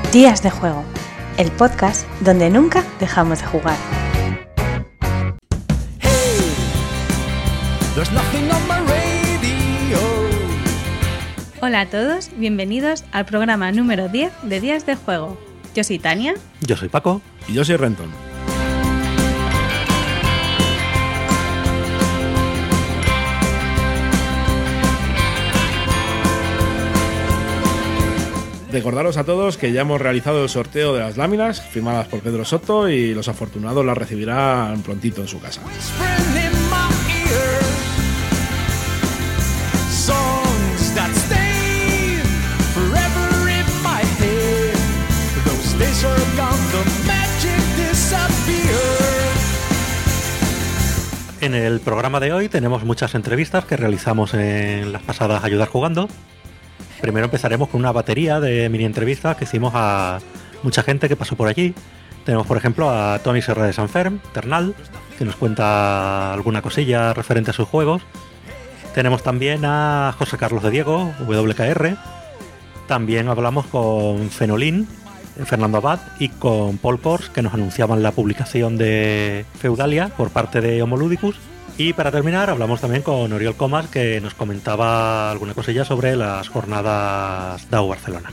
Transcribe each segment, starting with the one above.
Días de Juego, el podcast donde nunca dejamos de jugar. Hola a todos, bienvenidos al programa número 10 de Días de Juego. Yo soy Tania. Yo soy Paco. Y yo soy Renton. Recordaros a todos que ya hemos realizado el sorteo de las láminas firmadas por Pedro Soto y los afortunados las recibirán prontito en su casa. En el programa de hoy tenemos muchas entrevistas que realizamos en las pasadas Ayudar Jugando. Primero empezaremos con una batería de mini entrevistas que hicimos a mucha gente que pasó por allí. Tenemos, por ejemplo, a Toni Serra de Sanferm, Ternal, que nos cuenta alguna cosilla referente a sus juegos. Tenemos también a José Carlos de Diego, WKR. También hablamos con Fenolín, Fernando Abad, y con Paul Kors, que nos anunciaban la publicación de Feudalia por parte de Homoludicus. Y para terminar hablamos también con Oriol Comas, que nos comentaba alguna cosilla sobre las jornadas DAO Barcelona.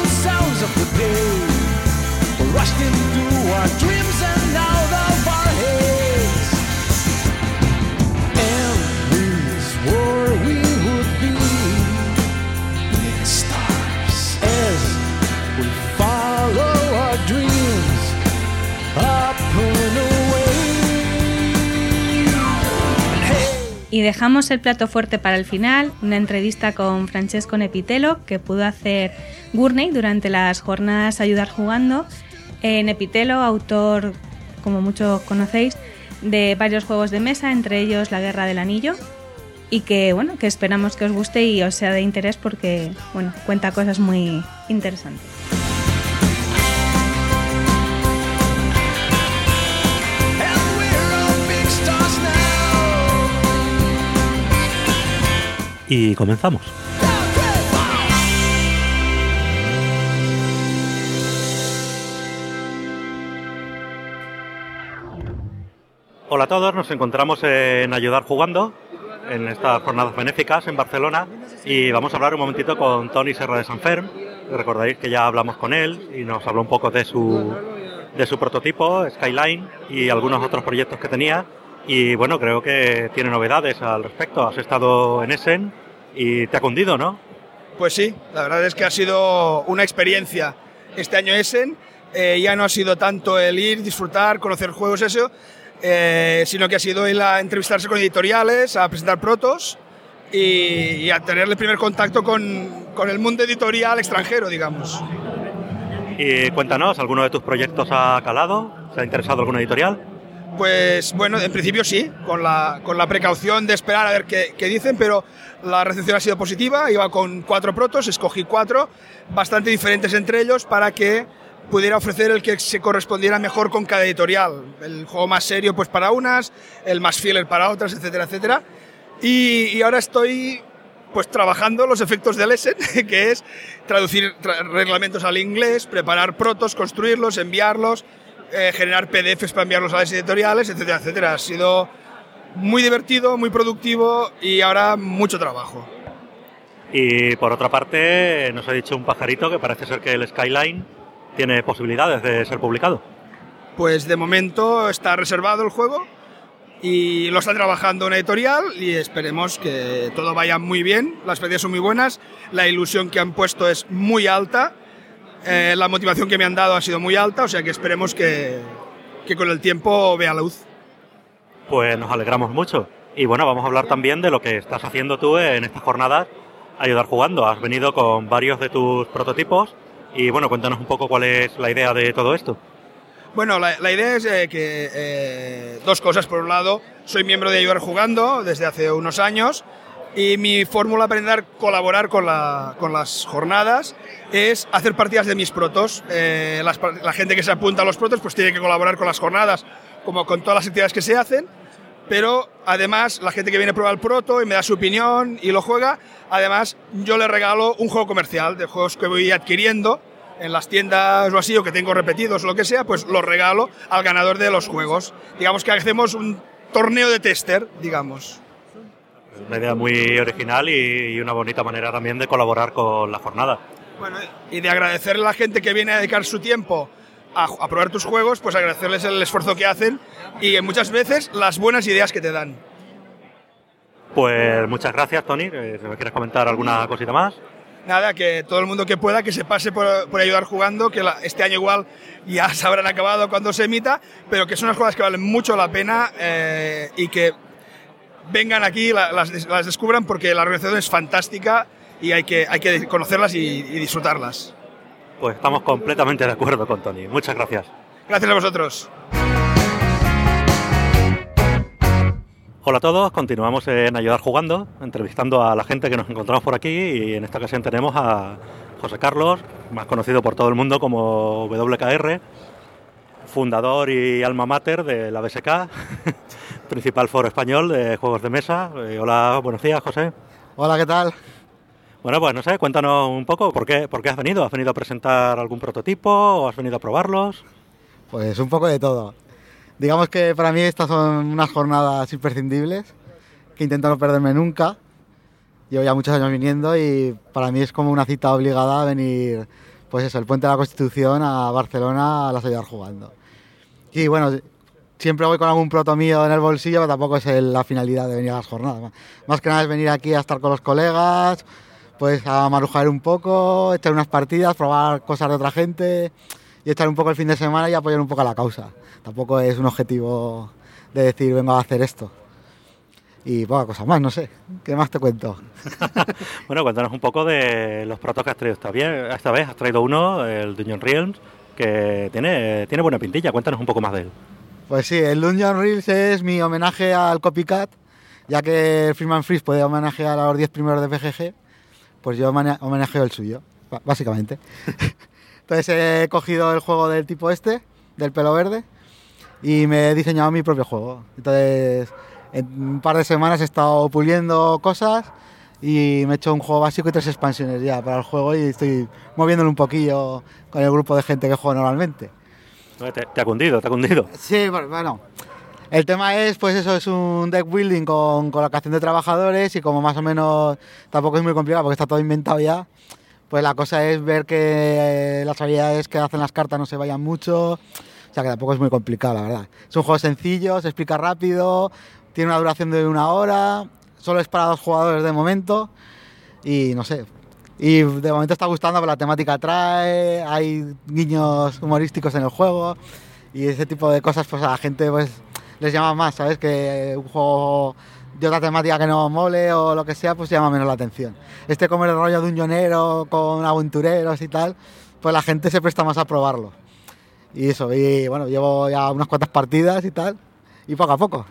Y dejamos el plato fuerte para el final, una entrevista con Francesco Nepitelo, que pudo hacer Gurney durante las jornadas Ayudar Jugando. Nepitelo, autor, como muchos conocéis, de varios juegos de mesa, entre ellos La Guerra del Anillo, y que esperamos que os guste y os sea de interés porque cuenta cosas muy interesantes. Y comenzamos. Hola a todos, nos encontramos en Ayudar Jugando, en estas jornadas benéficas en Barcelona, y vamos a hablar un momentito con Toni Serra de Sanferm. Recordaréis que ya hablamos con él y nos habló un poco de su prototipo, Skyline, y algunos otros proyectos que tenía. Y creo que tiene novedades al respecto. Has estado en Essen y te ha cundido, ¿no? Pues sí, la verdad es que ha sido una experiencia este año Essen. Ya no ha sido tanto el ir, disfrutar, conocer juegos, eso, sino que ha sido ir a entrevistarse con editoriales, a presentar protos y a tener el primer contacto con el mundo editorial extranjero, digamos. Y cuéntanos, ¿alguno de tus proyectos ha calado? ¿Se ha interesado alguna editorial? Pues en principio sí, con la precaución de esperar a ver qué dicen, pero la recepción ha sido positiva. Iba con 4 protos, escogí 4, bastante diferentes entre ellos para que pudiera ofrecer el que se correspondiera mejor con cada editorial. El juego más serio pues para unas, el más filler para otras, etcétera, etcétera. Y ahora estoy pues trabajando los efectos del Essen, que es traducir reglamentos al inglés, preparar protos, construirlos, enviarlos, generar PDFs para enviarlos a las editoriales, etcétera, etcétera. Ha sido muy divertido, muy productivo y ahora mucho trabajo. Y por otra parte, nos ha dicho un pajarito que parece ser que el Skyline tiene posibilidades de ser publicado. Pues de momento está reservado el juego y lo está trabajando una editorial y esperemos que todo vaya muy bien. Las pérdidas son muy buenas, la ilusión que han puesto es muy alta. La motivación que me han dado ha sido muy alta, o sea que esperemos que con el tiempo vea luz. Pues nos alegramos mucho. Y vamos a hablar también de lo que estás haciendo tú en estas jornadas Ayudar Jugando. Has venido con varios de tus prototipos y cuéntanos un poco cuál es la idea de todo esto. La idea es que dos cosas. Por un lado, soy miembro de Ayudar Jugando desde hace unos años. Y mi fórmula para intentar colaborar con las jornadas es hacer partidas de mis protos. La gente que se apunta a los protos pues tiene que colaborar con las jornadas, como con todas las actividades que se hacen, pero además la gente que viene a probar el proto y me da su opinión y lo juega, además yo le regalo un juego comercial de juegos que voy adquiriendo en las tiendas o así, o que tengo repetidos o lo que sea, pues los regalo al ganador de los juegos. Digamos que hacemos un torneo de tester, digamos. Una idea muy original y una bonita manera también de colaborar con la jornada. Bueno, y de agradecerle a la gente que viene a dedicar su tiempo a probar tus juegos, pues agradecerles el esfuerzo que hacen y muchas veces las buenas ideas que te dan. Pues muchas gracias, Tony. Si me quieres comentar alguna cosita más. Nada, que todo el mundo que pueda, que se pase por Ayudar Jugando, que este año igual ya se habrán acabado cuando se emita, pero que son unas jugadas que valen mucho la pena y que vengan aquí, las descubran, porque la organización es fantástica y hay que conocerlas y disfrutarlas. Pues estamos completamente de acuerdo con Tony. Muchas gracias. Gracias a vosotros. Hola a todos, continuamos en Ayudar Jugando, entrevistando a la gente que nos encontramos por aquí y en esta ocasión tenemos a José Carlos, más conocido por todo el mundo como WKR, fundador y alma mater de la BSK, principal foro español de juegos de mesa. Hola, buenos días, José. Hola, ¿qué tal? Bueno, pues no sé, cuéntanos un poco por qué has venido. ¿Has venido a presentar algún prototipo o has venido a probarlos? Pues un poco de todo. Digamos que para mí estas son unas jornadas imprescindibles, que intento no perderme nunca. Llevo ya muchos años viniendo y para mí es como una cita obligada a venir, pues eso, el Puente de la Constitución a Barcelona a las Ayudar Jugando. Y bueno, siempre voy con algún proto mío en el bolsillo, pero tampoco es la finalidad de venir a las jornadas. Más que nada es venir aquí a estar con los colegas, pues a marujar un poco, echar unas partidas, probar cosas de otra gente y echar un poco el fin de semana y apoyar un poco a la causa. Tampoco es un objetivo de decir vengo a hacer esto. Y poca cosa más, no sé. ¿Qué más te cuento? Bueno, cuéntanos un poco de los protos que has traído esta vez. Has traído uno, el Dungeon Realms, que tiene buena pintilla. Cuéntanos un poco más de él. Pues sí, el Dungeon Realms es mi homenaje al Copycat, ya que el Freeman Freeze puede homenajear a los 10 primeros de BGG, pues yo homenajeo el suyo, básicamente. Entonces he cogido el juego del tipo del pelo verde, y me he diseñado mi propio juego. Entonces, en un par de semanas he estado puliendo cosas y me he hecho un juego básico y 3 expansiones ya para el juego y estoy moviéndolo un poquillo con el grupo de gente que juego normalmente. ¿Te ha cundido? Sí, bueno. El tema es, pues eso, es un deck building con colocación de trabajadores y como más o menos tampoco es muy complicado porque está todo inventado ya, pues la cosa es ver que las habilidades que hacen las cartas no se vayan mucho. O sea que tampoco es muy complicado, la verdad. Es un juego sencillo, se explica rápido, tiene una duración de 1 hora, solo es para 2 jugadores de momento y no sé. Y de momento está gustando, pero la temática atrae, hay guiños humorísticos en el juego y ese tipo de cosas pues a la gente pues les llama más, ¿sabes? Que un juego de otra temática que no mole o lo que sea pues llama menos la atención. Como el rollo de un dungeonero con aventureros y tal, pues la gente se presta más a probarlo. Y eso, y bueno, llevo ya unas cuantas partidas y tal, y poco a poco.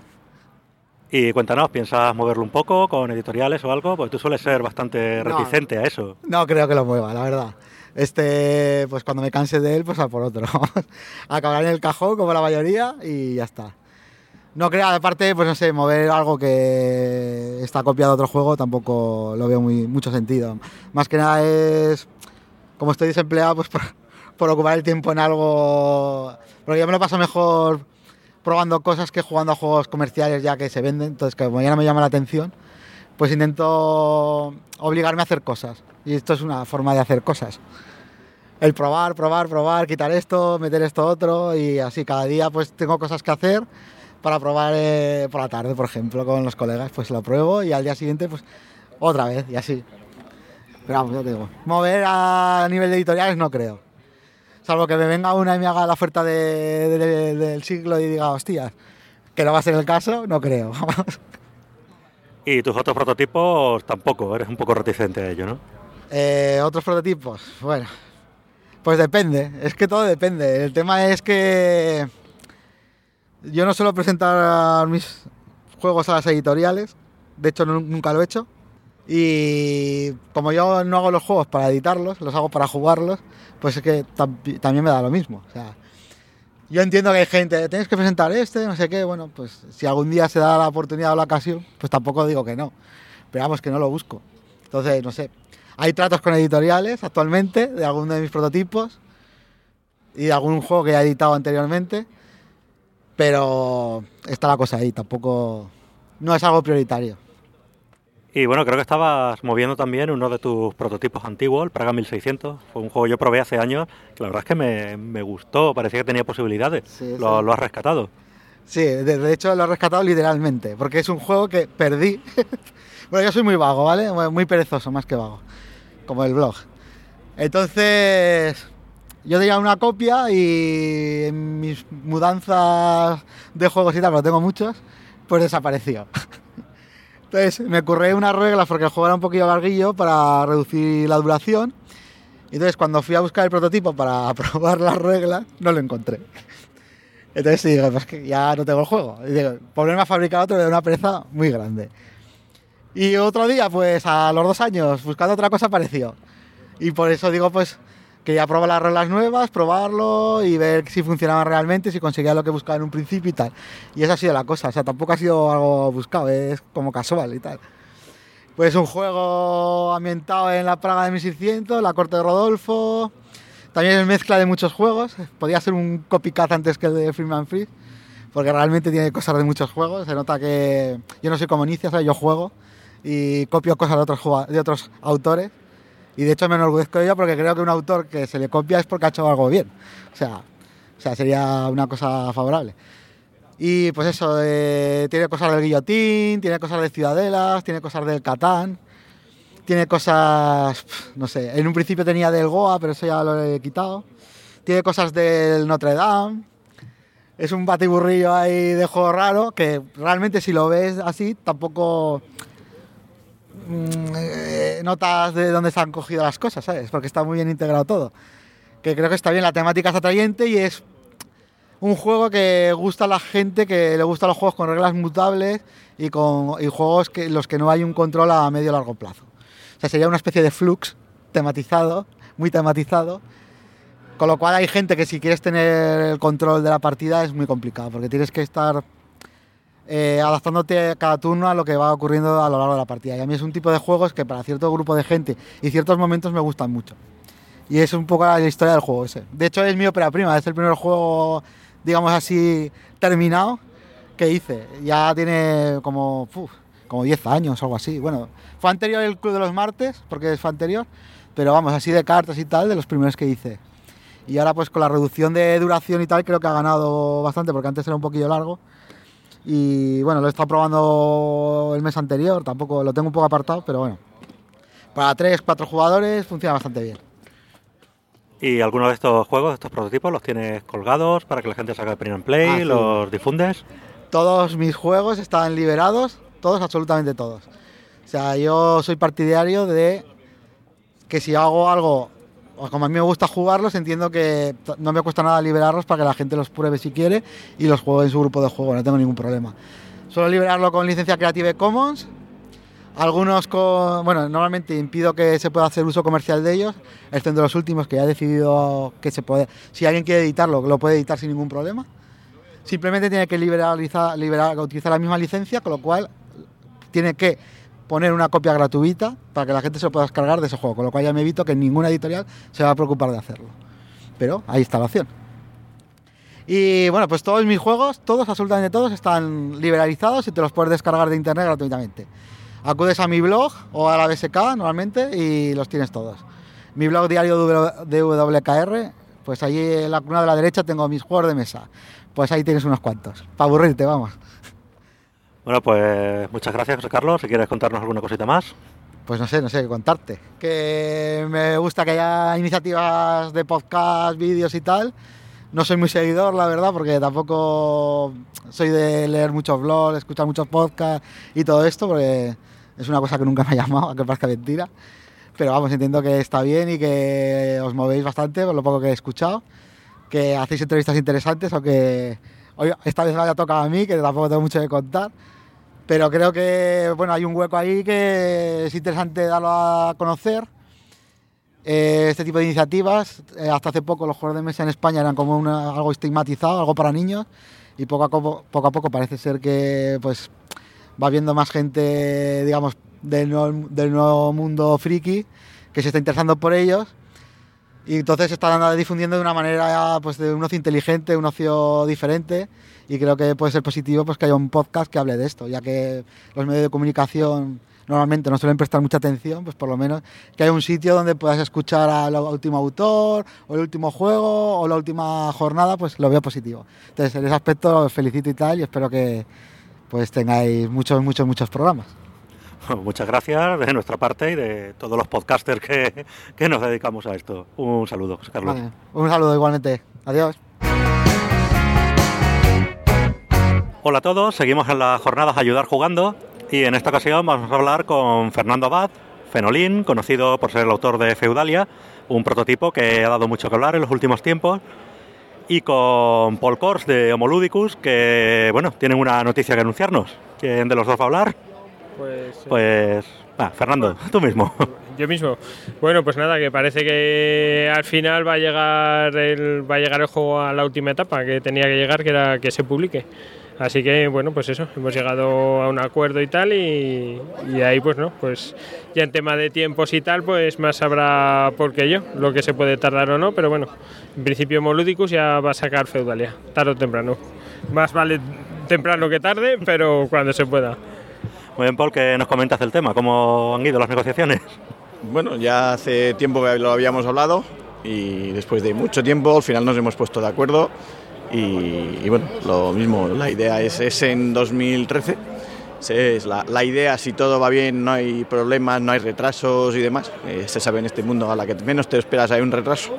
Y cuéntanos, ¿piensas moverlo un poco con editoriales o algo? Porque tú sueles ser bastante reticente a eso. No creo que lo mueva, la verdad. Pues cuando me canse de él, pues a por otro. Acabará en el cajón, como la mayoría, y ya está. No creo, aparte, pues no sé, mover algo que está copiado de otro juego tampoco lo veo mucho sentido. Más que nada es, como estoy desempleado, pues por ocupar el tiempo en algo, porque yo me lo paso mejor probando cosas que jugando a juegos comerciales ya que se venden. Entonces, como ya no me llama la atención, pues intento obligarme a hacer cosas, y esto es una forma de hacer cosas, el probar, quitar esto, meter esto otro, y así cada día pues tengo cosas que hacer para probar. Por la tarde, por ejemplo, con los colegas, pues lo pruebo y al día siguiente pues otra vez y así. Pero vamos, yo te digo, mover a nivel de editoriales no creo. Salvo que me venga una y me haga la oferta del siglo y diga, hostias, que no va a ser el caso, no creo. Y tus otros prototipos tampoco, eres un poco reticente a ello, ¿no? Otros prototipos, bueno, pues depende, es que todo depende. El tema es que yo no suelo presentar mis juegos a las editoriales, de hecho nunca lo he hecho. Y como yo no hago los juegos para editarlos, los hago para jugarlos, pues es que también me da lo mismo. O sea, yo entiendo que hay gente, tienes que presentar no sé qué, bueno, pues si algún día se da la oportunidad o la ocasión, pues tampoco digo que no. Pero vamos, que no lo busco. Entonces, no sé, hay tratos con editoriales actualmente de alguno de mis prototipos y de algún juego que ya he editado anteriormente, pero está la cosa ahí, tampoco no es algo prioritario. Y bueno, creo que estabas moviendo también uno de tus prototipos antiguos, el Praga 1600. Fue un juego que yo probé hace años, que la verdad es que me gustó, parecía que tenía posibilidades. Sí, Lo has rescatado. Sí, de hecho lo he rescatado literalmente, porque es un juego que perdí. Bueno, yo soy muy vago, ¿vale? Muy perezoso, más que vago, como el blog. Entonces, yo tenía una copia y en mis mudanzas de juegos y tal, porque tengo muchos, pues desapareció. Entonces me curré unas reglas porque el juego era un poquillo larguillo para reducir la duración. Entonces cuando fui a buscar el prototipo para probar las reglas, no lo encontré. Entonces sí, digo, pues que ya no tengo el juego. Y digo, ponerme a fabricar otro era una pereza muy grande. Y otro día, pues a los 2 años, buscando otra cosa, apareció. Y por eso digo, pues quería probar las reglas nuevas, probarlo y ver si funcionaban realmente, si conseguía lo que buscaba en un principio y tal. Y esa ha sido la cosa, o sea, tampoco ha sido algo buscado, es como casual y tal. Pues un juego ambientado en la Praga de 1600, la corte de Rodolfo. También es mezcla de muchos juegos, podía ser un copycat antes que el de Freeman Free, porque realmente tiene cosas de muchos juegos. Se nota que yo no soy como Inicia, o sea, yo juego y copio cosas de otros autores. Y de hecho me enorgullezco de ello porque creo que un autor que se le copia es porque ha hecho algo bien. O sea sería una cosa favorable. Y pues eso, tiene cosas del Guillotín, tiene cosas de Ciudadelas, tiene cosas del Catán, tiene cosas, no sé, en un principio tenía del Goa, pero eso ya lo he quitado. Tiene cosas del Notre Dame. Es un batiburrillo ahí de juego raro que realmente si lo ves así tampoco notas de dónde se han cogido las cosas, ¿sabes? Porque está muy bien integrado todo. Que creo que está bien, la temática es atrayente y es un juego que gusta a la gente que le gustan los juegos con reglas mutables y juegos en los que no hay un control a medio o largo plazo. O sea, sería una especie de Flux tematizado, muy tematizado, con lo cual hay gente que si quieres tener el control de la partida es muy complicado, porque tienes que estar adaptándote cada turno a lo que va ocurriendo a lo largo de la partida. Y a mí es un tipo de juegos que para cierto grupo de gente y ciertos momentos me gustan mucho. Y es un poco la historia del juego ese. De hecho es mi ópera prima, es el primer juego, digamos así, terminado que hice. Ya tiene como 10 años o algo así. Bueno, fue anterior el Club de los Martes, porque fue anterior, pero vamos, así de cartas y tal, de los primeros que hice. Y ahora pues con la reducción de duración y tal creo que ha ganado bastante, porque antes era un poquillo largo. Y bueno, lo he estado probando el mes anterior, tampoco lo tengo un poco apartado, pero bueno, para 3-4 jugadores funciona bastante bien. ¿Y alguno de estos juegos, de estos prototipos, los tienes colgados para que la gente saque el print and play? Sí. ¿Los difundes? Todos mis juegos están liberados, todos, absolutamente todos. O sea, yo soy partidario de que si hago algo, como a mí me gusta jugarlos, entiendo que no me cuesta nada liberarlos para que la gente los pruebe si quiere y los juegue en su grupo de juego, no tengo ningún problema. Suelo liberarlo con licencia Creative Commons, algunos normalmente impido que se pueda hacer uso comercial de ellos, excepto los últimos que ya he decidido que se puede, si alguien quiere editarlo, lo puede editar sin ningún problema. Simplemente tiene que utilizar la misma licencia, con lo cual tiene que poner una copia gratuita para que la gente se lo pueda descargar de ese juego, con lo cual ya me evito que ninguna editorial se va a preocupar de hacerlo. Pero ahí está la opción. Y bueno, pues todos mis juegos, absolutamente todos, están liberalizados y te los puedes descargar de internet gratuitamente. Acudes a mi blog o a la BSK normalmente y los tienes todos. Mi blog diario de WKR, pues ahí en la columna de la derecha tengo mis juegos de mesa. Pues ahí tienes unos cuantos, para aburrirte, vamos. Bueno, pues muchas gracias, José Carlos. Si quieres contarnos alguna cosita más. Pues no sé qué contarte. Que me gusta que haya iniciativas de podcast, vídeos y tal. No soy muy seguidor, la verdad, porque tampoco soy de leer muchos blogs, escuchar muchos podcasts y todo esto, porque es una cosa que nunca me ha llamado, aunque parezca mentira. Pero vamos, entiendo que está bien y que os movéis bastante con lo poco que he escuchado, que hacéis entrevistas interesantes, aunque hoy esta vez me haya tocado a mí, que tampoco tengo mucho que contar. Pero creo que hay un hueco ahí que es interesante darlo a conocer. Este tipo de iniciativas, hasta hace poco los juegos de mesa en España eran como algo estigmatizado, algo para niños, y poco a poco parece ser que pues va viendo más gente, digamos, del nuevo mundo friki que se está interesando por ellos. Y entonces se está difundiendo de una manera, pues, de un ocio inteligente, un ocio diferente, y creo que puede ser positivo pues que haya un podcast que hable de esto, ya que los medios de comunicación normalmente no suelen prestar mucha atención, pues por lo menos que haya un sitio donde puedas escuchar al último autor, o el último juego, o la última jornada, pues lo veo positivo. Entonces, en ese aspecto os felicito y tal, y espero que pues tengáis muchos programas. Muchas gracias de nuestra parte y de todos los podcasters que nos dedicamos a esto. Un saludo, José Carlos. Vale, un saludo igualmente. Adiós. Hola a todos, seguimos en las jornadas Ayudar Jugando y en esta ocasión vamos a hablar con Fernando Abad, Fenolín, conocido por ser el autor de Feudalia, un prototipo que ha dado mucho que hablar en los últimos tiempos, y con Paul Kors de Homoludicus, que bueno, tienen una noticia que anunciarnos. ¿Quién de los dos va a hablar? Fernando, tú mismo. Yo mismo. Bueno, pues nada, que parece que al final va a llegar el juego a la última etapa que tenía que llegar, que era que se publique. Así que bueno, pues eso, hemos llegado a un acuerdo y tal, y ahí pues no, pues ya en tema de tiempos y tal, pues más sabrá por qué yo, lo que se puede tardar o no, pero bueno, en principio Homoludicus ya va a sacar Feudalia, tarde o temprano. Más vale temprano que tarde, pero cuando se pueda. Muy bien, Paul, ¿qué nos comentas del tema? ¿Cómo han ido las negociaciones? Bueno, ya hace tiempo que lo habíamos hablado y después de mucho tiempo al final nos hemos puesto de acuerdo y bueno, lo mismo, la idea es en 2013. Es la idea, si todo va bien, no hay problemas, no hay retrasos y demás. Se sabe en este mundo, a la que menos te esperas hay un retraso.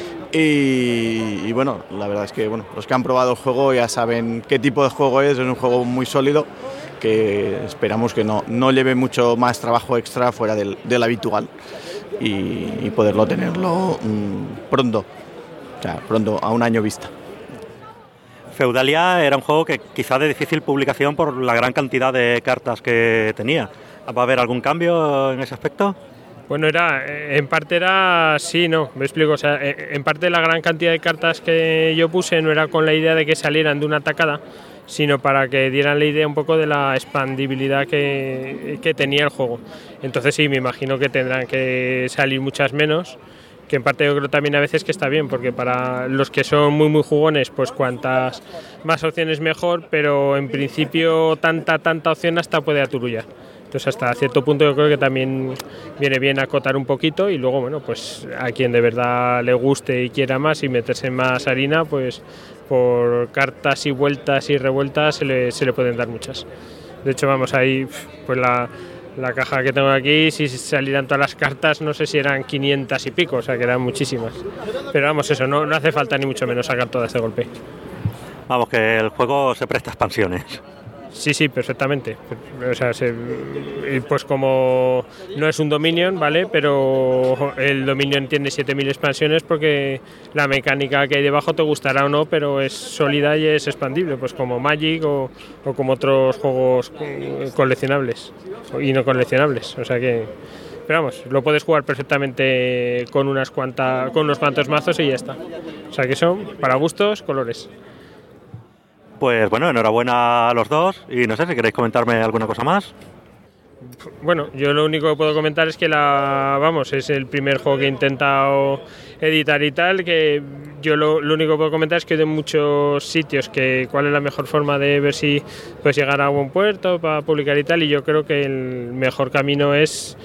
Y bueno, la verdad es que bueno, los que han probado el juego ya saben qué tipo de juego es un juego muy sólido, que esperamos que no lleve mucho más trabajo extra fuera del habitual y poderlo tenerlo pronto, o sea, pronto, a un año vista. Feudalia era un juego que quizá de difícil publicación por la gran cantidad de cartas que tenía. ¿Va a haber algún cambio en ese aspecto? Bueno, en parte sí, no, me explico, o sea, en parte la gran cantidad de cartas que yo puse no era con la idea de que salieran de una tacada, sino para que dieran la idea un poco de la expandibilidad que tenía el juego. Entonces sí, me imagino que tendrán que salir muchas menos, que en parte yo creo también a veces que está bien, porque para los que son muy muy jugones, pues cuantas más opciones mejor, pero en principio tanta opción hasta puede aturullar. Entonces hasta cierto punto yo creo que también viene bien acotar un poquito, y luego bueno, pues a quien de verdad le guste y quiera más y meterse en más harina, pues por cartas y vueltas y revueltas se le pueden dar muchas. De hecho, vamos, ahí pues la caja que tengo aquí, si salieran todas las cartas, no sé si eran 500 y pico, o sea que eran muchísimas. Pero vamos, eso, no hace falta ni mucho menos sacar todas de golpe. Vamos, que el juego se presta a expansiones. Sí, perfectamente. O sea, pues como no es un Dominion, ¿vale? Pero el Dominion tiene 7000 expansiones porque la mecánica que hay debajo te gustará o no, pero es sólida y es expandible, pues como Magic o como otros juegos coleccionables y no coleccionables. O sea que, pero vamos, lo puedes jugar perfectamente con unos cuantos mazos y ya está. O sea que son para gustos, colores. Pues bueno, enhorabuena a los dos, y no sé si queréis comentarme alguna cosa más. Bueno, yo lo único que puedo comentar es que es el primer juego que he intentado editar y tal, que yo lo único que puedo comentar es que de muchos sitios que cuál es la mejor forma de ver si puedes llegar a buen puerto para publicar y tal, y yo creo que el mejor camino es...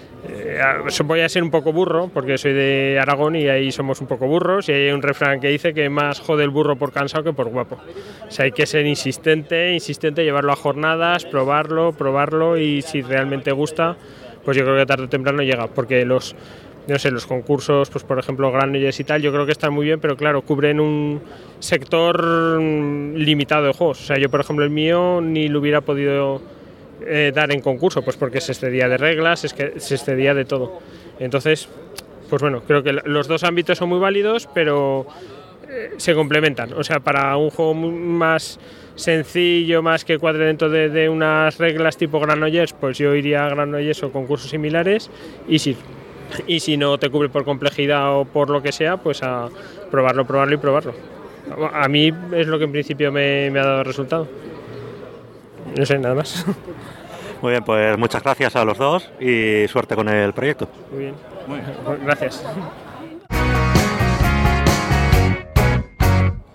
voy a ser un poco burro porque soy de Aragón y ahí somos un poco burros, y hay un refrán que dice que más jode el burro por cansado que por guapo. O sea, hay que ser insistente, llevarlo a jornadas, probarlo, y si realmente gusta, pues yo creo que tarde o temprano llega, porque los concursos, pues por ejemplo Granollers y tal, yo creo que están muy bien, pero claro, cubren un sector limitado de juegos. O sea, yo por ejemplo el mío ni lo hubiera podido dar en concurso, pues porque se excedía de reglas, se excedía de todo. Entonces, pues bueno, creo que los dos ámbitos son muy válidos, pero se complementan. O sea, para un juego más sencillo, más que cuadre dentro de unas reglas tipo Granollers, pues yo iría a Granollers o concursos similares, y si no te cubre por complejidad o por lo que sea, pues a probarlo. A mí es lo que en principio me ha dado resultado. No sé, nada más. Muy bien, pues muchas gracias a los dos y suerte con el proyecto. Muy bien. Gracias.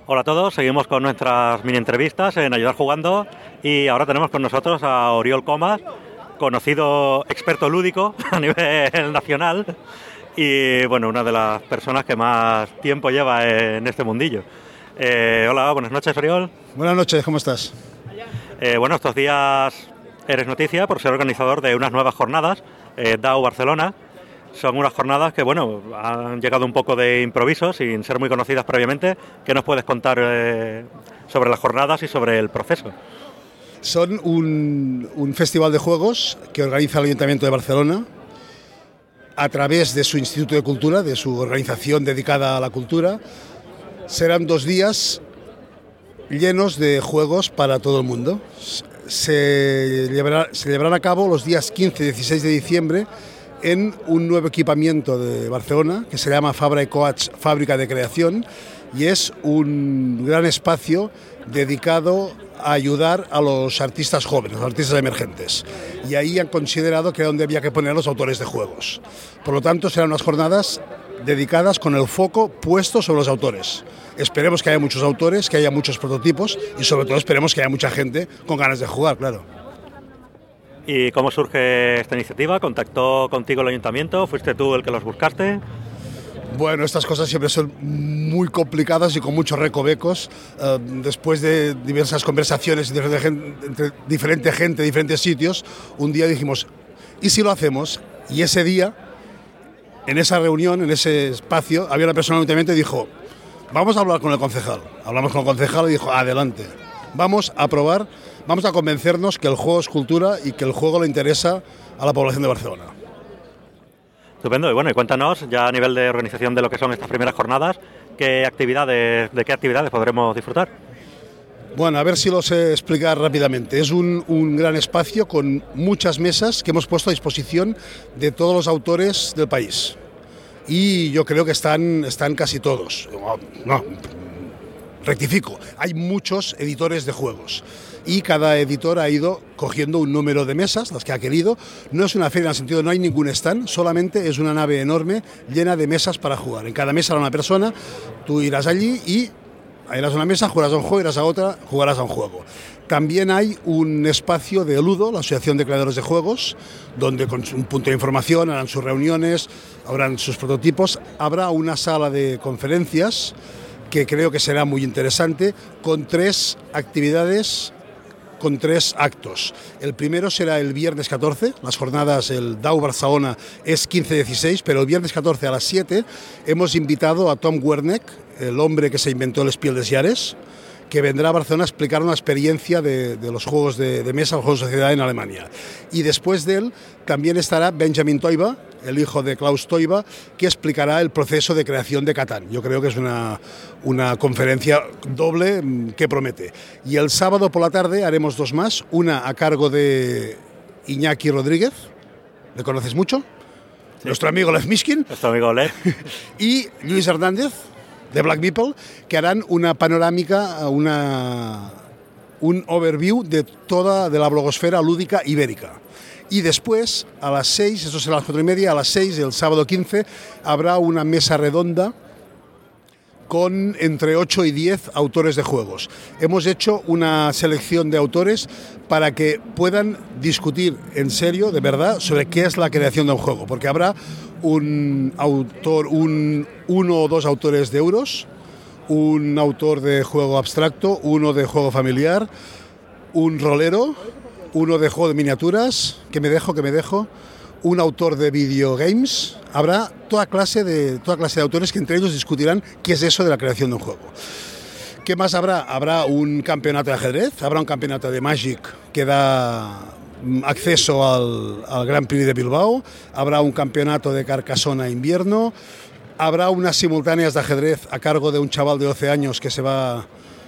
Hola a todos, seguimos con nuestras mini entrevistas en Ayudar Jugando y ahora tenemos con nosotros a Oriol Comas, conocido experto lúdico a nivel nacional y bueno, una de las personas que más tiempo lleva en este mundillo. Hola, buenas noches, Oriol. Buenas noches, ¿cómo estás? Bueno, estos días eres noticia por ser organizador de unas nuevas jornadas, DAO Barcelona. Son unas jornadas que, bueno, han llegado un poco de improviso, sin ser muy conocidas previamente. ¿Qué nos puedes contar sobre las jornadas y sobre el proceso? Son un festival de juegos que organiza el Ayuntamiento de Barcelona a través de su Instituto de Cultura, de su organización dedicada a la cultura. Serán 2 días llenos de juegos para todo el mundo. Se llevarán a cabo los días 15 y 16 de diciembre en un nuevo equipamiento de Barcelona que se llama Fabra & Coats, Fábrica de Creación, y es un gran espacio dedicado a ayudar a los artistas jóvenes, a los artistas emergentes. Y ahí han considerado que era donde había que poner a los autores de juegos. Por lo tanto, serán unas jornadas dedicadas con el foco puesto sobre los autores. Esperemos que haya muchos autores, que haya muchos prototipos y sobre todo esperemos que haya mucha gente con ganas de jugar, claro. ¿Y cómo surge esta iniciativa? ¿Contactó contigo el ayuntamiento? ¿Fuiste tú el que los buscaste? Bueno, estas cosas siempre son muy complicadas y con muchos recovecos. Después de diversas conversaciones entre diferente gente, diferentes sitios, un día dijimos, ¿y si lo hacemos? Y ese día, en esa reunión, en ese espacio, había una persona del ayuntamiento y dijo, vamos a hablar con el concejal. Hablamos con el concejal y dijo, adelante, vamos a probar. Vamos a convencernos que el juego es cultura y que el juego le interesa a la población de Barcelona. Estupendo. Y bueno, y cuéntanos ya a nivel de organización de lo que son estas primeras jornadas, ¿de qué actividades podremos disfrutar? Bueno, a ver si lo sé explicar rápidamente. Es un gran espacio con muchas mesas que hemos puesto a disposición de todos los autores del país. Y yo creo que están casi todos. No, rectifico, hay muchos editores de juegos. Y cada editor ha ido cogiendo un número de mesas, las que ha querido. No es una feria en el sentido, no hay ningún stand, solamente es una nave enorme llena de mesas para jugar. En cada mesa hay una persona, tú irás allí y irás a una mesa, jugarás a un juego, irás a otra, jugarás a un juego. También hay un espacio de Ludo, la Asociación de Creadores de Juegos, donde con un punto de información harán sus reuniones, habrán sus prototipos, habrá una sala de conferencias que creo que será muy interesante, con 3 actividades, con 3 actos. El primero será el viernes 14, las jornadas, el DAO Barcelona es 15-16, pero el viernes 14 a las 7 hemos invitado a Tom Werneck, el hombre que se inventó el Spiel des Jahres, que vendrá a Barcelona a explicar una experiencia de los juegos de mesa, los juegos de sociedad en Alemania. Y después de él también estará Benjamin Toiba, el hijo de Klaus Toiba, que explicará el proceso de creación de Catán. Yo creo que es una conferencia doble que promete. Y el sábado por la tarde haremos 2 más, una a cargo de Iñaki Rodríguez, ¿le conoces mucho? Sí. Nuestro amigo Lev Mishkin. Nuestro amigo Lev. Y Luis Hernández, de Black Meeple, que harán una panorámica, un overview de toda la blogosfera lúdica ibérica. Y después, a las 6, eso será a las 4:30, a las 6, el sábado 15, habrá una mesa redonda con entre 8 y 10 autores de juegos. Hemos hecho una selección de autores para que puedan discutir en serio, de verdad, sobre qué es la creación de un juego, porque habrá un autor, uno o 2 autores de euros, un autor de juego abstracto, uno de juego familiar, un rolero, uno de juego de miniaturas, que me dejo, un autor de videogames. Habrá toda clase de autores que entre ellos discutirán qué es eso de la creación de un juego. ¿Qué más habrá? Habrá un campeonato de ajedrez, habrá un campeonato de Magic que da acceso al Grand Prix de Bilbao, habrá un campeonato de Carcassonne invierno, habrá unas simultáneas de ajedrez a cargo de un chaval de 12 años que se va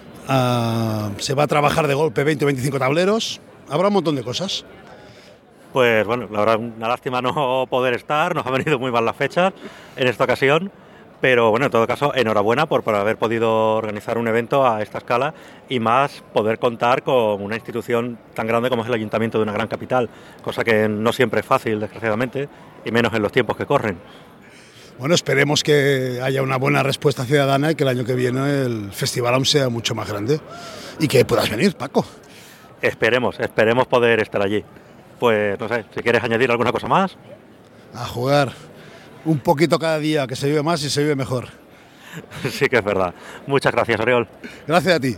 a trabajar de golpe 20 o 25 tableros. Habrá un montón de cosas. Pues bueno, la verdad, una lástima no poder estar, nos ha venido muy mal las fechas en esta ocasión, pero bueno, en todo caso, enhorabuena por haber podido organizar un evento a esta escala y más poder contar con una institución tan grande como es el Ayuntamiento de una gran capital, cosa que no siempre es fácil, desgraciadamente, y menos en los tiempos que corren. Bueno, esperemos que haya una buena respuesta ciudadana y que el año que viene el festival aún sea mucho más grande y que puedas venir, Paco. Esperemos poder estar allí. Pues no sé, si quieres añadir alguna cosa más. A jugar un poquito cada día, que se vive más y se vive mejor. Sí que es verdad. Muchas gracias, Oriol. Gracias a ti.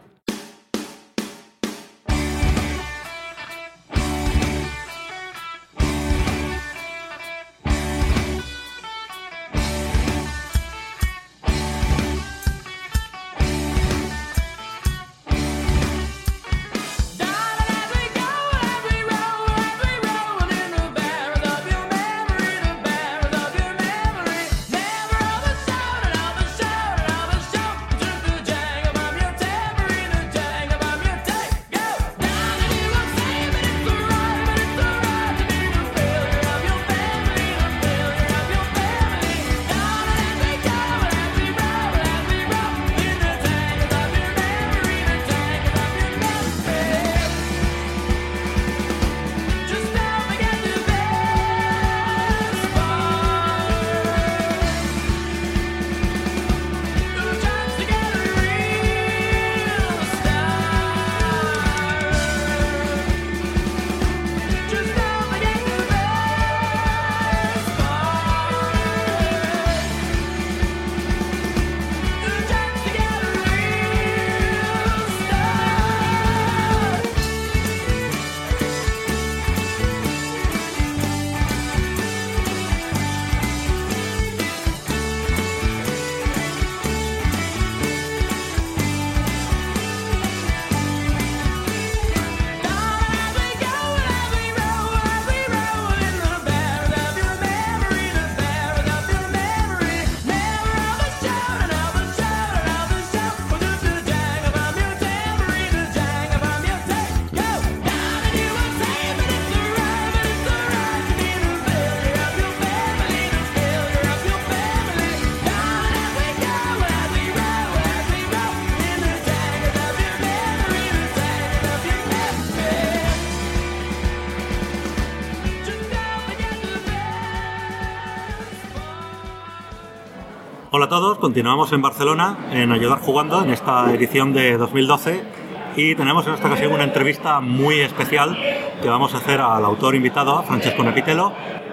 Hola a todos, continuamos en Barcelona en Ayudar Jugando en esta edición de 2012 y tenemos en esta ocasión una entrevista muy especial que vamos a hacer al autor invitado, Francesco Nepitello.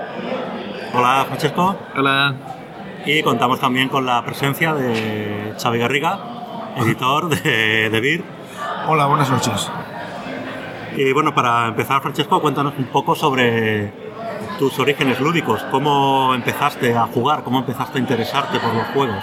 Hola Francesco. Hola. Y contamos también con la presencia de Xavi Garriga, editor de Vir. Hola, buenas noches. Y bueno, para empezar, Francesco, cuéntanos un poco sobre tus orígenes lúdicos. ¿Cómo empezaste a jugar? ¿Cómo empezaste a interesarte por los juegos?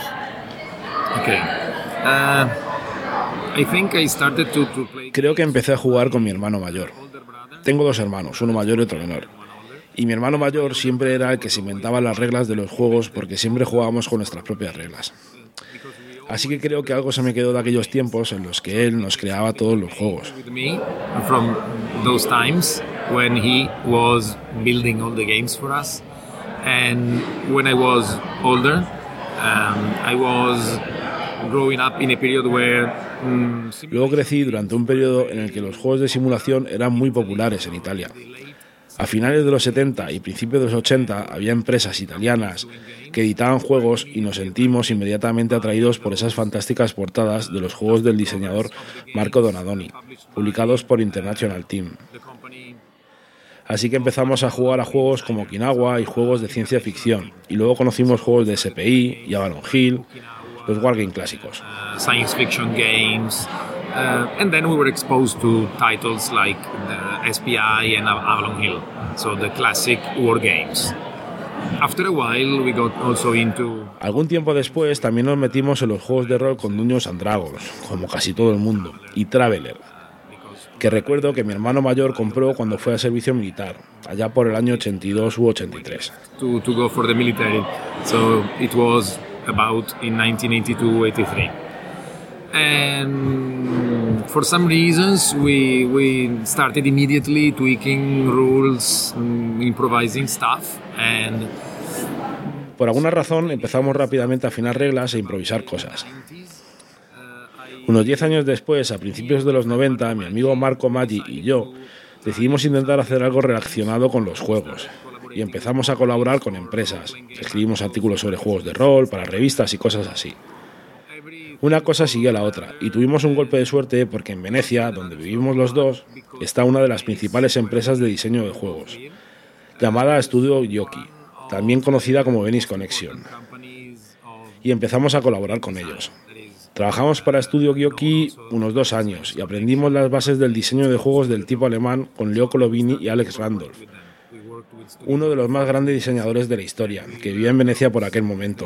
Creo que empecé a jugar con mi hermano mayor. Tengo dos hermanos, uno mayor y otro menor. Y mi hermano mayor siempre era el que se inventaba las reglas de los juegos porque siempre jugábamos con nuestras propias reglas. Así que creo que algo se me quedó de aquellos tiempos en los que él nos creaba todos los juegos. From those times when he was building all the games for us, and when I was older, I was growing up in a period where Luego crecí durante un periodo en el que los juegos de simulación eran muy populares en Italia. A finales de los 70 y principios de los 80 había empresas italianas que editaban juegos y nos sentimos inmediatamente atraídos por esas fantásticas portadas de los juegos del diseñador Marco Donadoni, publicados por International Team. Así que empezamos a jugar a juegos como Okinawa y juegos de ciencia ficción, y luego conocimos juegos de SPI y Avalon Hill, los wargame clásicos. Science fiction games, and then we were exposed to titles like the SPI and Avalon Hill, so the classic war games. After a while, we got also into... Algún tiempo después también nos metimos en los juegos de rol con Dungeons and Dragons, como casi todo el mundo, y Traveller, que recuerdo que mi hermano mayor compró cuando fue a servicio militar, allá por el año 82 u 83. To go for the military, so it was about in 1982-83. And for some reasons we started immediately tweaking rules, improvising stuff, and por alguna razón empezamos rápidamente a afinar reglas e improvisar cosas. Unos 10 años después, a principios de los 90, mi amigo Marco Maggi y yo decidimos intentar hacer algo relacionado con los juegos. y empezamos a colaborar con empresas. Escribimos artículos sobre juegos de rol, para revistas y cosas así. Una cosa siguió a la otra, y tuvimos un golpe de suerte porque en Venecia, donde vivimos los dos, está una de las principales empresas de diseño de juegos, llamada Studio Giochi, también conocida como Venice Connection, y empezamos a colaborar con ellos. Trabajamos para Studio Giochi unos 2 años y aprendimos las bases del diseño de juegos del tipo alemán con Leo Colovini y Alex Randolph, uno de los más grandes diseñadores de la historia, que vivía en Venecia por aquel momento.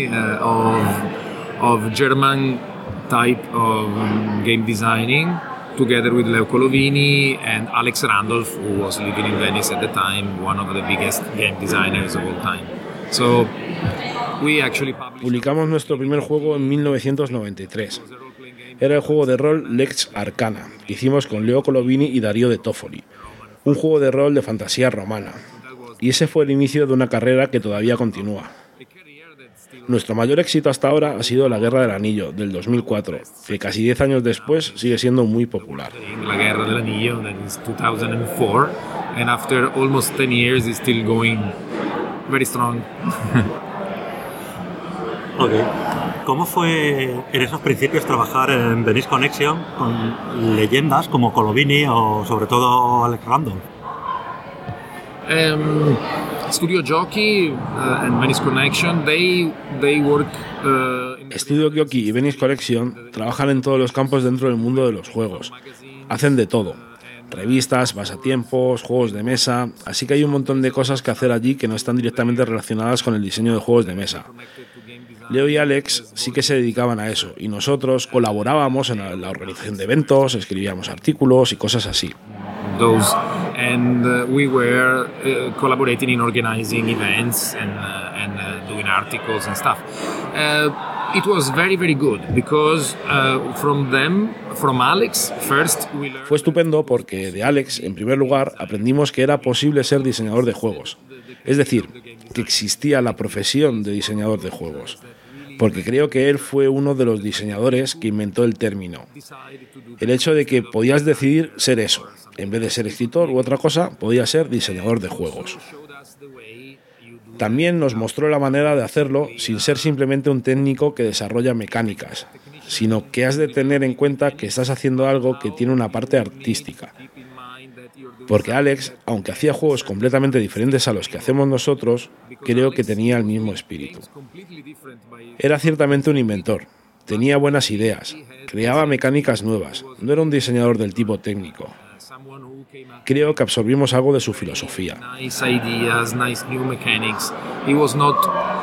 Of German type of game designing, together with Leo Colovini and Alex Randolph, who was living in Venice at the time, one of the biggest game designers of all time. So we actually publicamos nuestro primer juego en 1993. Era el juego de rol Lex Arcana, que hicimos con Leo Colovini y Dario De Toffoli, un juego de rol de fantasía romana. Y ese fue el inicio de una carrera que todavía continúa. Nuestro mayor éxito hasta ahora ha sido La Guerra del Anillo, del 2004, que casi 10 años después sigue siendo muy popular. La Guerra del Anillo, that is 2004, and after almost 10 years is still going very strong. Okay. ¿Cómo fue en esos principios trabajar en Venice Connection con leyendas como Colovini o sobre todo Alex Randolph? Studio Giochi and Venice Connection, they work. Studio Giochi y Venice Connection trabajan en todos los campos dentro del mundo de los juegos. Hacen de todo: revistas, pasatiempos, juegos de mesa. Así que hay un montón de cosas que hacer allí que no están directamente relacionadas con el diseño de juegos de mesa. Leo y Alex sí que se dedicaban a eso, y nosotros colaborábamos en la organización de eventos, escribíamos artículos y cosas así. We were collaborating in organizing events and doing articles and stuff. It was very, very good because from Alex first we learned. Fue estupendo porque de Alex, en primer lugar, aprendimos que era posible ser diseñador de juegos. Es decir, que existía la profesión de diseñador de juegos. Porque creo que él fue uno de los diseñadores que inventó el término. El hecho de que podías decidir ser eso. En vez de ser escritor u otra cosa, podías ser diseñador de juegos. También nos mostró la manera de hacerlo sin ser simplemente un técnico que desarrolla mecánicas, sino que has de tener en cuenta que estás haciendo algo que tiene una parte artística. Porque Alex, aunque hacía juegos completamente diferentes a los que hacemos nosotros, creo que tenía el mismo espíritu. Era ciertamente un inventor, tenía buenas ideas, creaba mecánicas nuevas, no era un diseñador del tipo técnico. Creo que absorbimos algo de su filosofía. Nice ideas, nice new mechanics. He was not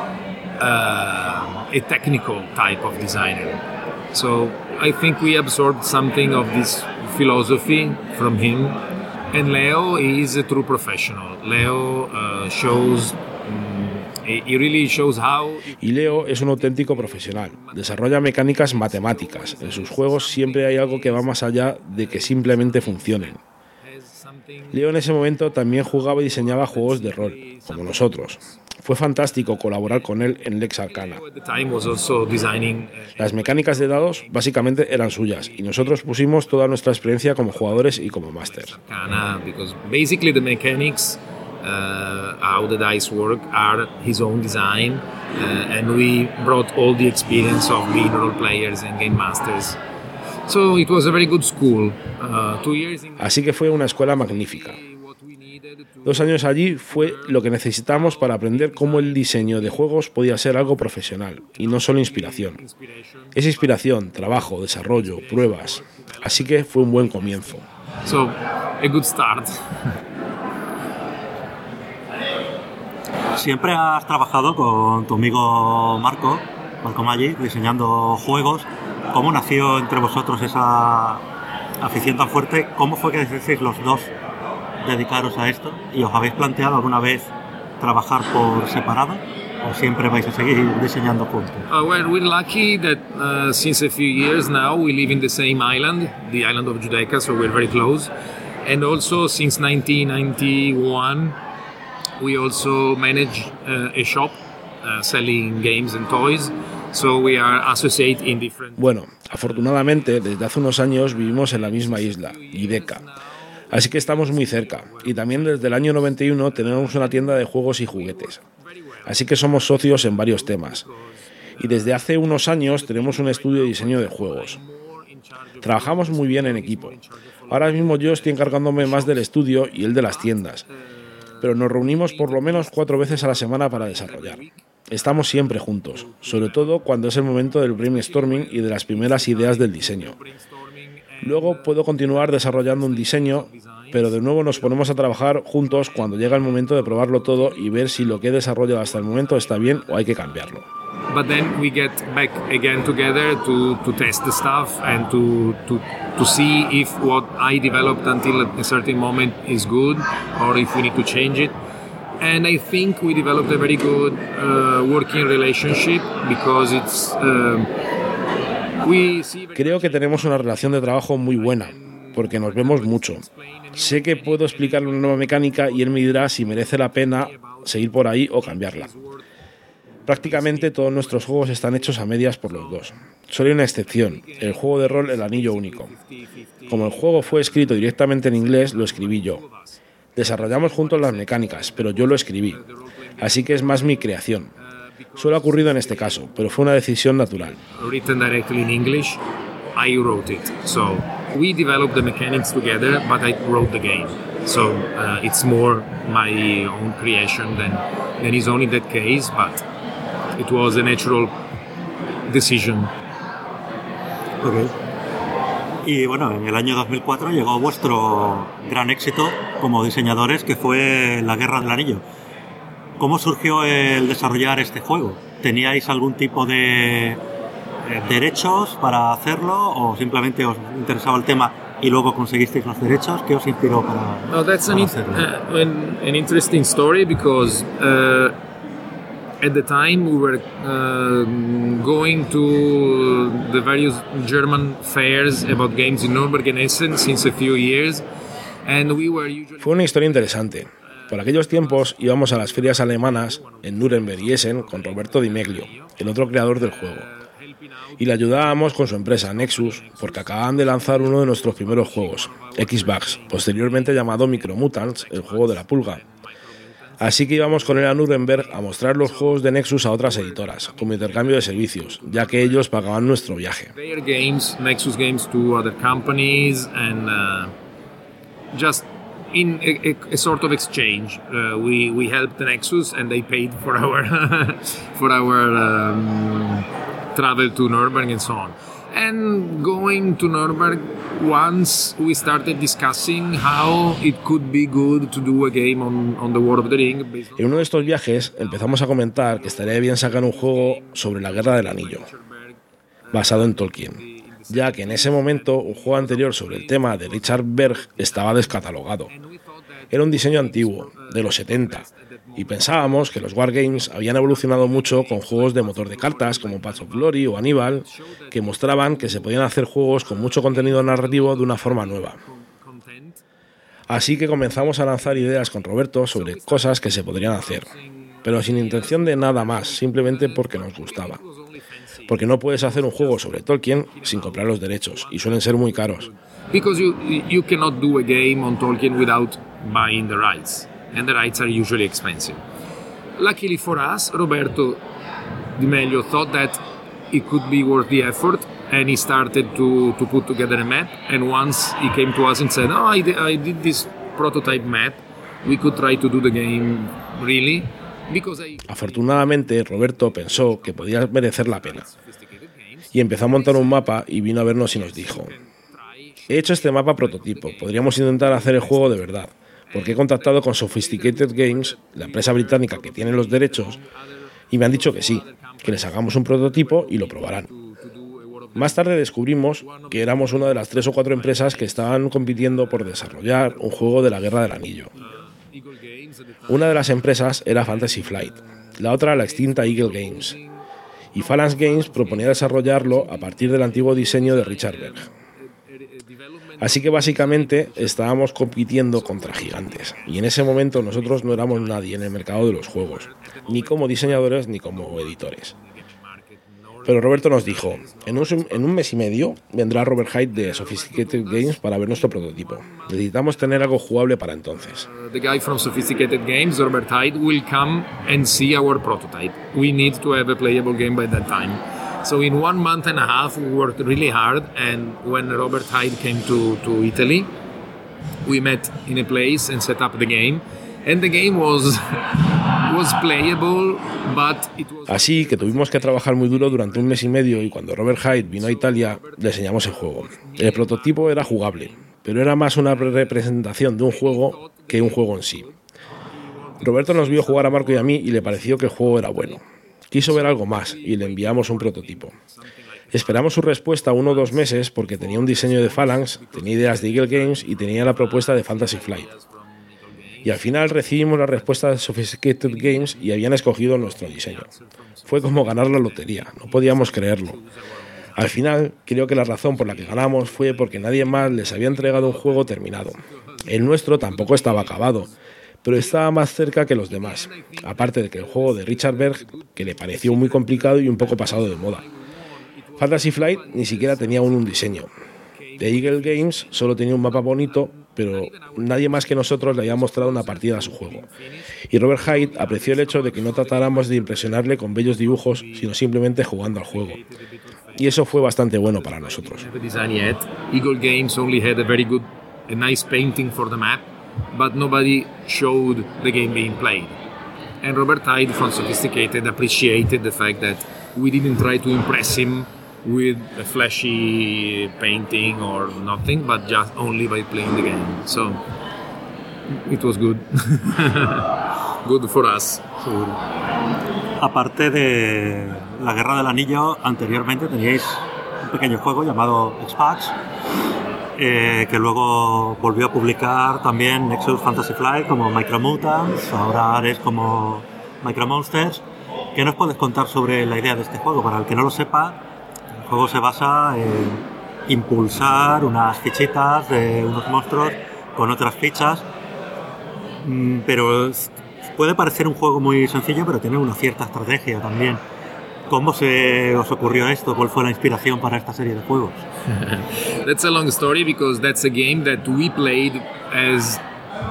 a technical type of designer. So I think we absorbed something of this philosophy from him. And Leo is a true professional. Leo shows. He really shows how. Y Leo es un auténtico profesional. Desarrolla mecánicas matemáticas. En sus juegos siempre hay algo que va más allá de que simplemente funcionen. Leo en ese momento también jugaba y diseñaba juegos de rol, como nosotros. Fue fantástico colaborar con él en Lex Arcana. Las mecánicas de dados básicamente eran suyas y nosotros pusimos toda nuestra experiencia como jugadores y como másters. Basically the mechanics, how the dice work, are his own design, and we brought all the experience of being role players and game masters. So it was a very good school. 2 years in... Así que fue una escuela magnífica. 2 años allí fue lo que necesitamos para aprender cómo el diseño de juegos podía ser algo profesional y no solo inspiración. Es inspiración, trabajo, desarrollo, pruebas. Así que fue un buen comienzo. So, a good start. Siempre has trabajado con tu amigo Marco Maggi, diseñando juegos. ¿Cómo nació entre vosotros esa afición tan fuerte? ¿Cómo fue que decidisteis los dos dedicaros a esto? ¿Y os habéis planteado alguna vez trabajar por separado? ¿O siempre vais a seguir diseñando juntos? Well, we're lucky that since a few years now we live in the same island, the island of Giudecca, so we're very close. And also since 1991 we also manage a shop selling games and toys. So we are associated in different... Bueno, afortunadamente, desde hace unos años vivimos en la misma isla, Giudecca. Así que estamos muy cerca, y también desde el año 91 tenemos una tienda de juegos y juguetes. Así que somos socios en varios temas. Y desde hace unos años tenemos un estudio de diseño de juegos. Trabajamos muy bien en equipo. Ahora mismo yo estoy encargándome más del estudio y él de las tiendas, pero nos reunimos por lo menos 4 veces a la semana para desarrollar. Estamos siempre juntos, sobre todo cuando es el momento del brainstorming y de las primeras ideas del diseño. Luego puedo continuar desarrollando un diseño, pero de nuevo nos ponemos a trabajar juntos cuando llega el momento de probarlo todo y ver si lo que he desarrollado hasta el momento está bien o hay que cambiarlo. But then we get back again together to test the stuff and to see if what I developed until a certain moment is good or if we need to change it. And I think we developed a very good working relationship because it's Creo que tenemos una relación de trabajo muy buena, porque nos vemos mucho. Sé que puedo explicarle una nueva mecánica y él me dirá si merece la pena seguir por ahí o cambiarla. Prácticamente todos nuestros juegos están hechos a medias por los dos. Solo hay una excepción, el juego de rol El Anillo Único. Como el juego fue escrito directamente en inglés, lo escribí yo. Desarrollamos juntos las mecánicas, pero yo lo escribí. Así que es más mi creación. Solo ha ocurrido en este caso, pero fue una decisión natural. Written directly in English, I wrote it. So we developed the mechanics together, but I wrote the game. So it's more my own creation than his own in that case, but it was a natural decision. Okay. Y bueno, en el año 2004 llegó vuestro gran éxito como diseñadores, que fue La Guerra del Anillo. ¿Cómo surgió el desarrollar este juego? ¿Teníais algún tipo de derechos para hacerlo o simplemente os interesaba el tema y luego conseguisteis los derechos? ¿Qué os inspiró para that's hacerlo? An interesting story because at the time we were going to the various German fairs about games in Nuremberg and Essen since a few years, and we were usually... Fue una historia interesante. Por aquellos tiempos íbamos a las ferias alemanas en Nuremberg y Essen con Roberto Di Meglio, el otro creador del juego. Y le ayudábamos con su empresa Nexus porque acababan de lanzar uno de nuestros primeros juegos, X-Bugs, posteriormente llamado Micromutants, el juego de la pulga. Así que íbamos con él a Nuremberg a mostrar los juegos de Nexus a otras editoras, como intercambio de servicios, ya que ellos pagaban nuestro viaje. Nexus games to other companies and just in a sort of exchange, we helped the Nexus and they paid for our travel to Nuremberg and so on. And going to Nuremberg, once we started discussing how it could be good to do a game on the World of the Ring. En uno de estos viajes empezamos a comentar que estaría bien sacar un juego sobre la Guerra del Anillo, basado en Tolkien, ya que en ese momento un juego anterior sobre el tema de Richard Berg estaba descatalogado. Era un diseño antiguo, de los 70, y pensábamos que los Wargames habían evolucionado mucho con juegos de motor de cartas como Paths of Glory o Hannibal, que mostraban que se podían hacer juegos con mucho contenido narrativo de una forma nueva. Así que comenzamos a lanzar ideas con Roberto sobre cosas que se podrían hacer, pero sin intención de nada más, simplemente porque nos gustaba. Porque no puedes hacer un juego sobre Tolkien sin comprar los derechos, y suelen ser muy caros. Because you cannot do a game on Tolkien without buying the rights, and the rights are usually expensive. Luckily for us, Roberto Di Meglio thought that it could be worth the effort, and he started to put together a map, and once he came to us and said, "Oh, I did this prototype map, we could try to do the game really." Afortunadamente, Roberto pensó que podía merecer la pena y empezó a montar un mapa y vino a vernos y nos dijo: he hecho este mapa prototipo, podríamos intentar hacer el juego de verdad, porque he contactado con Sophisticated Games, la empresa británica que tiene los derechos, y me han dicho que sí, que les hagamos un prototipo y lo probarán. Más tarde descubrimos que éramos una de las 3 o 4 empresas que estaban compitiendo por desarrollar un juego de la Guerra del Anillo. Una de las empresas era Fantasy Flight, la otra la extinta Eagle Games, y Phalanx Games proponía desarrollarlo a partir del antiguo diseño de Richard Berg. Así que básicamente estábamos compitiendo contra gigantes, y en ese momento nosotros no éramos nadie en el mercado de los juegos, ni como diseñadores ni como editores. Pero Roberto nos dijo, en un mes y medio vendrá Robert Hyde de Sophisticated Games para ver nuestro prototipo. Necesitamos tener algo jugable para entonces. The guy from Sophisticated Games, Robert Hyde, will come and see our prototype. We need to have a playable game by that time. So in 1 month and a half we worked really hard, and when Robert Hyde came to Italy, we met in a place and set up the game. And the game was playable, but it was... Así que tuvimos que trabajar muy duro durante un mes y medio, y cuando Robert Hyde vino a Italia le enseñamos el juego. El prototipo era jugable, pero era más una representación de un juego que un juego en sí. Roberto nos vio jugar a Marco y a mí y le pareció que el juego era bueno. Quiso ver algo más y le enviamos un prototipo. Esperamos su respuesta 1 o 2 meses porque tenía un diseño de Phalanx, tenía ideas de Eagle Games y tenía la propuesta de Fantasy Flight. Y al final recibimos la respuesta de Sophisticated Games y habían escogido nuestro diseño. Fue como ganar la lotería, no podíamos creerlo. Al final, creo que la razón por la que ganamos fue porque nadie más les había entregado un juego terminado. El nuestro tampoco estaba acabado, pero estaba más cerca que los demás, aparte de que el juego de Richard Berg, que le pareció muy complicado y un poco pasado de moda. Fantasy Flight ni siquiera tenía aún un diseño. The Eagle Games solo tenía un mapa bonito, pero nadie más que nosotros le había mostrado una partida a su juego. Y Robert Hyde apreció el hecho de que no tratáramos de impresionarle con bellos dibujos, sino simplemente jugando al juego. Y eso fue bastante bueno para nosotros. Eagle Games only had a nice painting for the map, but nobody showed the game being played. And Robert Hyde from Sophisticated appreciated the fact that we didn't try to impress him with a flashy painting or nothing, but just only by playing the game. So it was good. Good for us. Aparte de la Guerra del Anillo, anteriormente teníais un pequeño juego llamado X-Pax, que luego volvió a publicar también Nexus Fantasy Flight como Micromutants, ahora haréis como Micromonsters. ¿Qué nos puedes contar sobre la idea de este juego? Para el que no lo sepa, el juego se basa en impulsar unas fichitas de unos monstruos con otras fichas, pero puede parecer un juego muy sencillo, pero tiene una cierta estrategia también. ¿Cómo se os ocurrió esto? ¿Cuál fue la inspiración para esta serie de juegos? That's a long story because that's a game that we played as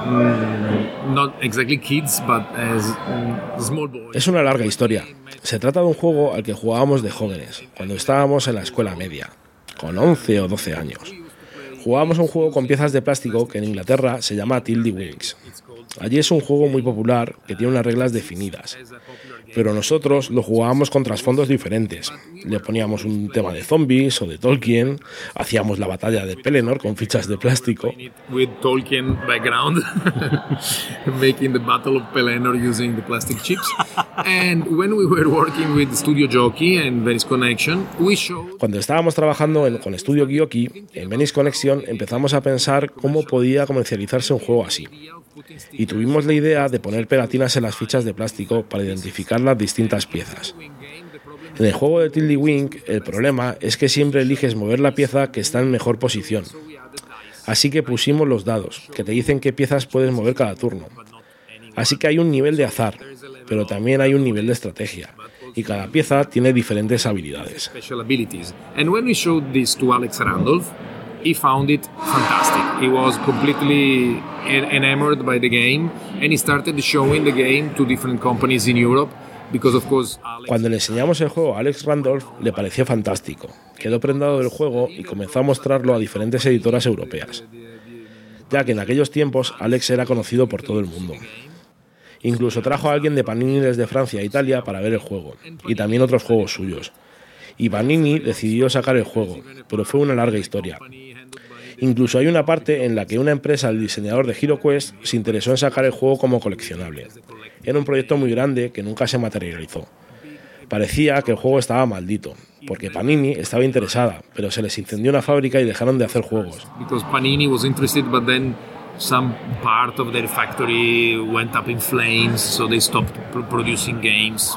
not exactly kids, but as small boys. Es una larga historia. Se trata de un juego al que jugábamos de jóvenes, cuando estábamos en la escuela media, con 11 o 12 años. Jugábamos un juego con piezas de plástico que en Inglaterra se llama Tiddlywinks. Allí es un juego muy popular que tiene unas reglas definidas, pero nosotros lo jugábamos con trasfondos diferentes. Le poníamos un tema de zombies o de Tolkien, hacíamos la batalla de Pelennor con fichas de plástico. With Tolkien background, making the Battle of Pelennor using the plastic chips. And when we were working with Studio Jockey and Venice Connection, we showed... Cuando estábamos trabajando con Studio Jockey en Venice Connection, empezamos a pensar cómo podía comercializarse un juego así. Y tuvimos la idea de poner pegatinas en las fichas de plástico para identificar las distintas piezas. En el juego de Tiddlywink, el problema es que siempre eliges mover la pieza que está en mejor posición. Así que pusimos los dados, que te dicen qué piezas puedes mover cada turno. Así que hay un nivel de azar, pero también hay un nivel de estrategia, y cada pieza tiene diferentes habilidades. And when we showed this to Alex Randolph, he found it fantastic. He was completely enamored by the game, and he started showing the game to different companies in Europe. Because of course, cuando le enseñamos el juego a Alex Randolph, le pareció fantástico. Quedó prendado del juego y comenzó a mostrarlo a diferentes editoras europeas, ya que en aquellos tiempos Alex era conocido por todo el mundo. Incluso trajo a alguien de Panini desde Francia e Italia para ver el juego, y también otros juegos suyos. Y Panini decidió sacar el juego, pero fue una larga historia. Incluso hay una parte en la que una empresa, el diseñador de HeroQuest, se interesó en sacar el juego como coleccionable. Era un proyecto muy grande que nunca se materializó. Parecía que el juego estaba maldito, porque Panini estaba interesada, pero se les incendió una fábrica y dejaron de hacer juegos. Because Panini was interested, but then some part of their factory went up in flames, so they stopped producing games.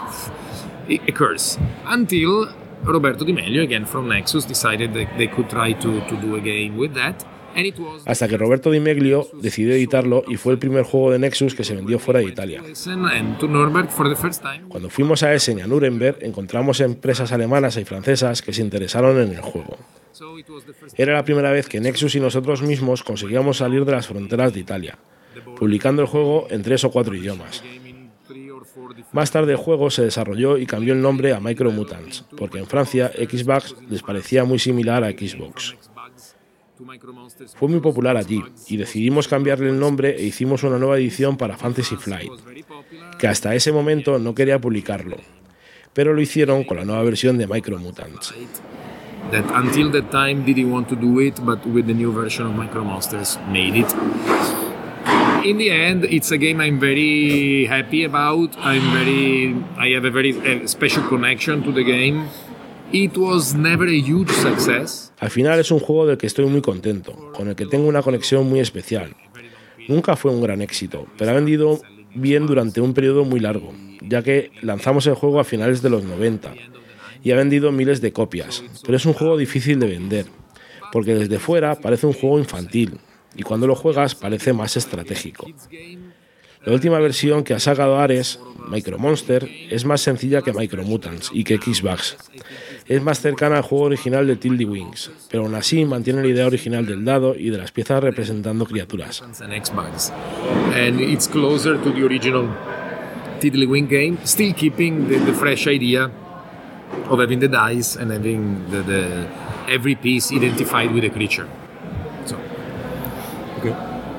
A curse. Until Roberto Di Meglio, again from Nexus, decided that they could try to do a game with that, hasta que Roberto Di Meglio decidió editarlo y fue el primer juego de Nexus que se vendió fuera de Italia. Cuando fuimos a Essen y a Nuremberg, encontramos empresas alemanas y francesas que se interesaron en el juego. Era la primera vez que Nexus y nosotros mismos conseguíamos salir de las fronteras de Italia, publicando el juego en 3 o 4 idiomas. Más tarde el juego se desarrolló y cambió el nombre a Micromutants, porque en Francia Xbox les parecía muy similar a Xbox. Fue muy popular allí y decidimos cambiarle el nombre e hicimos una nueva edición para Fantasy Flight, que hasta ese momento no quería publicarlo, pero lo hicieron con la nueva versión de Micromutants. That until that time didn't want to do it, but with the new version of Micromonsters made it. In the end, it's a game I'm very happy about. I have a very special connection to the game. It was never a huge success. Al final es un juego del que estoy muy contento, con el que tengo una conexión muy especial. Nunca fue un gran éxito, pero ha vendido bien durante un periodo muy largo, ya que lanzamos el juego a finales de los 90 y ha vendido miles de copias, pero es un juego difícil de vender, porque desde fuera parece un juego infantil y cuando lo juegas parece más estratégico. La última versión que ha sacado Ares, Micromonster, es más sencilla que Micromutants y que Xbox. Es más cercana al juego original de Tiddlywinks, pero aún así mantiene la idea original del dado y de las piezas representando criaturas. And it's closer to the original Tiddlywink game, still keeping the fresh idea of having the dice and having the every piece identified with a creature. So. Okay.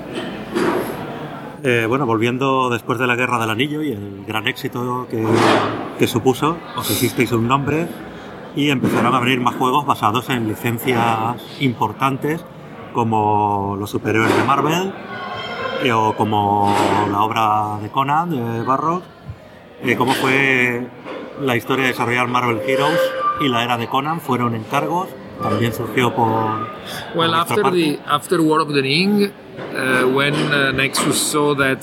Bueno, volviendo después de la Guerra del Anillo y el gran éxito que supuso, os hicisteis un nombre y empezaron a abrir más juegos basados en licencias importantes como los superhéroes de Marvel o como la obra de Conan, de Barrows. ¿Cómo fue la historia de desarrollar Marvel Heroes y la era de Conan? ¿Fueron encargos? ¿También surgió por after War of the Ring, when Nexus saw that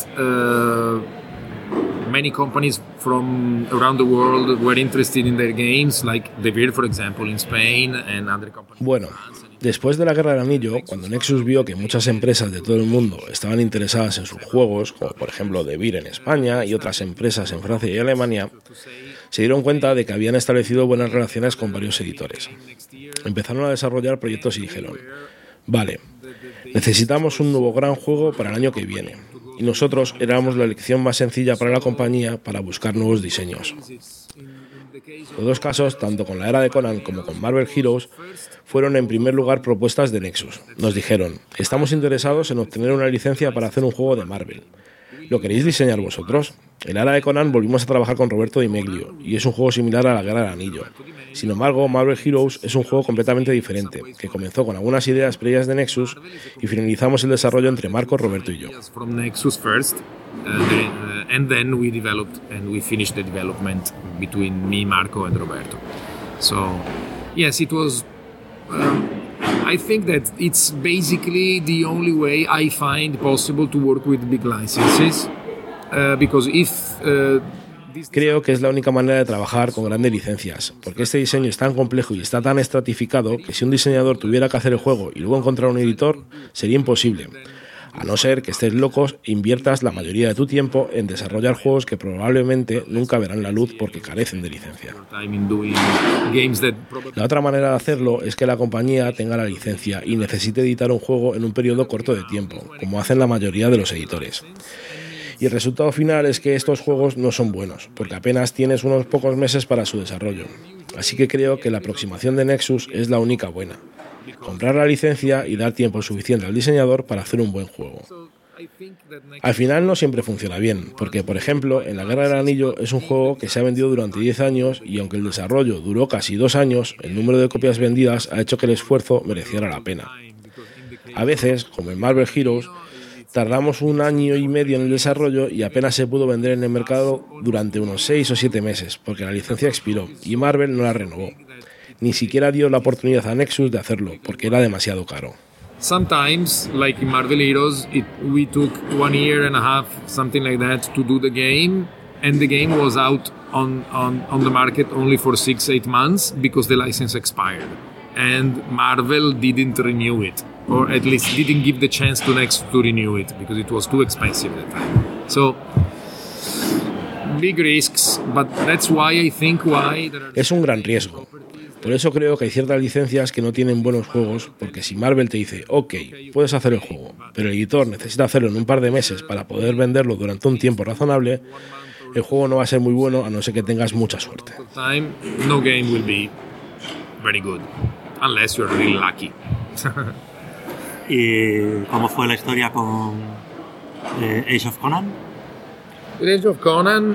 many companies from around the world were interested in their games, like De Beer, for example, in Spain, and other companies. Bueno, después de la Guerra del Anillo, cuando Nexus vio que muchas empresas de todo el mundo estaban interesadas en sus juegos, como por ejemplo De Beer en España y otras empresas en Francia y Alemania, se dieron cuenta de que habían establecido buenas relaciones con varios editores. Empezaron a desarrollar proyectos y dijeron: vale, necesitamos un nuevo gran juego para el año que viene. Y nosotros éramos la elección más sencilla para la compañía para buscar nuevos diseños. Los dos casos, tanto con la era de Conan como con Marvel Heroes, fueron en primer lugar propuestas de Nexus. Nos dijeron: estamos interesados en obtener una licencia para hacer un juego de Marvel. ¿Lo queréis diseñar vosotros? En la era de Conan volvimos a trabajar con Roberto Di Meglio y es un juego similar a la Guerra del Anillo. Sin embargo, Marvel Heroes es un juego completamente diferente, que comenzó con algunas ideas previas de Nexus y finalizamos el desarrollo entre Marco, Roberto y yo. From Nexus first, and then we developed and we finished the development between me, Marco, and Roberto. So, yes, it was. I think that it's basically the only way I find possible to work with big licenses, because if Creo que es la única manera de trabajar con grandes licencias, porque este diseño es tan complejo y está tan estratificado que si un diseñador tuviera que hacer el juego y luego encontrar un editor, sería imposible. A no ser que estés locos e inviertas la mayoría de tu tiempo en desarrollar juegos que probablemente nunca verán la luz porque carecen de licencia. La otra manera de hacerlo es que la compañía tenga la licencia y necesite editar un juego en un periodo corto de tiempo, como hacen la mayoría de los editores. Y el resultado final es que estos juegos no son buenos, porque apenas tienes unos pocos meses para su desarrollo. Así que creo que la aproximación de Nexus es la única buena: comprar la licencia y dar tiempo suficiente al diseñador para hacer un buen juego. Al final no siempre funciona bien, porque por ejemplo, en la Guerra del Anillo es un juego que se ha vendido durante 10 años y aunque el desarrollo duró casi 2 años, el número de copias vendidas ha hecho que el esfuerzo mereciera la pena. A veces, como en Marvel Heroes, tardamos 1 año y medio en el desarrollo y apenas se pudo vender en el mercado durante unos 6 o 7 meses, porque la licencia expiró y Marvel no la renovó. Ni siquiera dio la oportunidad a Nexus de hacerlo, porque era demasiado caro. Sometimes, like in Marvel Heroes, we took 1 year and a half, something like that, to do the game, and the game was out on the market only for 6-8 months because the license expired, and Marvel didn't renew it. or at least didn't give the chance to Nexus to renew it because it was too expensive at the time. So big risks, but that's why I think Es un gran riesgo. Por eso creo que hay ciertas licencias que no tienen buenos juegos, porque si Marvel te dice, ok, puedes hacer el juego, pero el editor necesita hacerlo en un par de meses para poder venderlo durante un tiempo razonable, el juego no va a ser muy bueno a no ser que tengas mucha suerte. No game will be very good, unless you're really lucky. ¿Y cómo fue la historia con Age of Conan? With Age of Conan,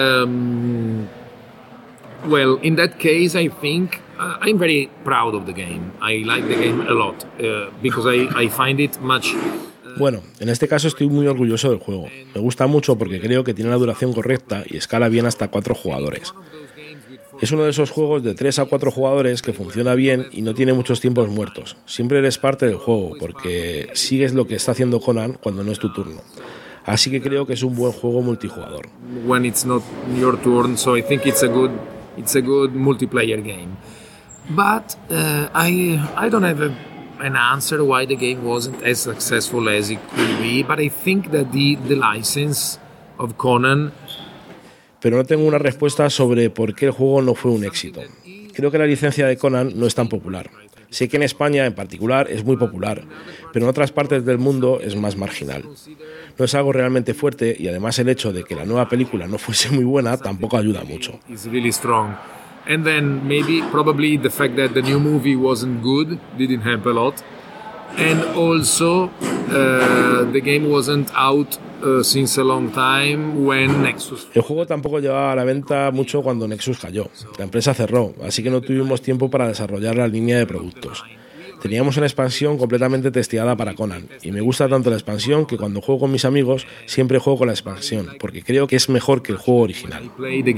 well, in that case, I think I'm very proud of the game. I like the game a lot because I find it much. Bueno, en este caso estoy muy orgulloso del juego. Me gusta mucho porque creo que tiene la duración correcta y escala bien hasta 4 jugadores. Es uno de esos juegos de 3 a 4 jugadores que funciona bien y no tiene muchos tiempos muertos. Siempre eres parte del juego porque sigues lo que está haciendo Conan cuando no es tu turno. Así que creo que es un buen juego multijugador. When it's not your turn, so I think it's a good multiplayer game. But I don't have an answer why the game wasn't as successful as it could be. But I think that the license of Conan. Pero no tengo una respuesta sobre por qué el juego no fue un éxito. Creo que la licencia de Conan no es tan popular. Sé que en España en particular es muy popular, pero en otras partes del mundo es más marginal. No es algo realmente fuerte y además el hecho de que la nueva película no fuese muy buena tampoco ayuda mucho. And then probably the fact that the new movie wasn't good didn't help a lot. And also the game wasn't out since a long time when Nexus. El juego tampoco llevaba a la venta mucho cuando Nexus cayó. La empresa cerró, así que no tuvimos tiempo para desarrollar la línea de productos. Teníamos una expansión completamente testeada para Conan y me gusta tanto la expansión que cuando juego con mis amigos siempre juego con la expansión porque creo que es mejor que el juego original.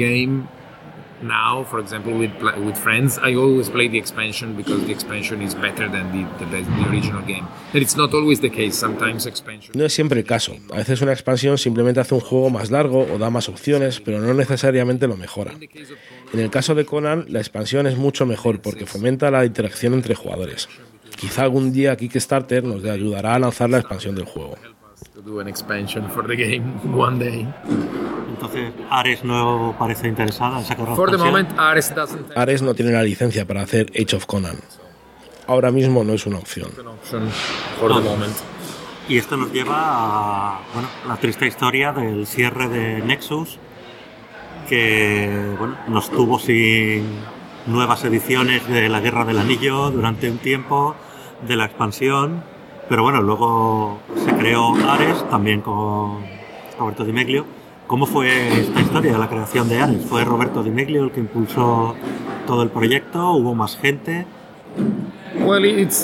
Now, for example, with friends, I always play the expansion because the expansion is better than the original game. And it's not always the case. Sometimes expansion. No es siempre el caso. A veces una expansión simplemente hace un juego más largo o da más opciones, pero no necesariamente lo mejora. En el caso de Conan, la expansión es mucho mejor porque fomenta la interacción entre jugadores. Quizá algún día Kickstarter nos ayudará a lanzar la expansión del juego. To do an expansion for the game one day. Entonces, Ares no parece interesada en sacar una For the expansión. moment, Ares doesn't. Ares no tiene la licencia para hacer Age of Conan. Ahora mismo no es una opción. For the moment. Y esto nos lleva a la triste historia del cierre de Nexus, que nos tuvo sin nuevas ediciones de la Guerra del Anillo durante un tiempo, de la expansión, pero luego se creó Ares, también con Roberto Di Meglio. ¿Cómo fue esta historia de la creación de Ares? ¿Fue Roberto Di Meglio el que impulsó todo el proyecto? ¿Hubo más gente? Well, it's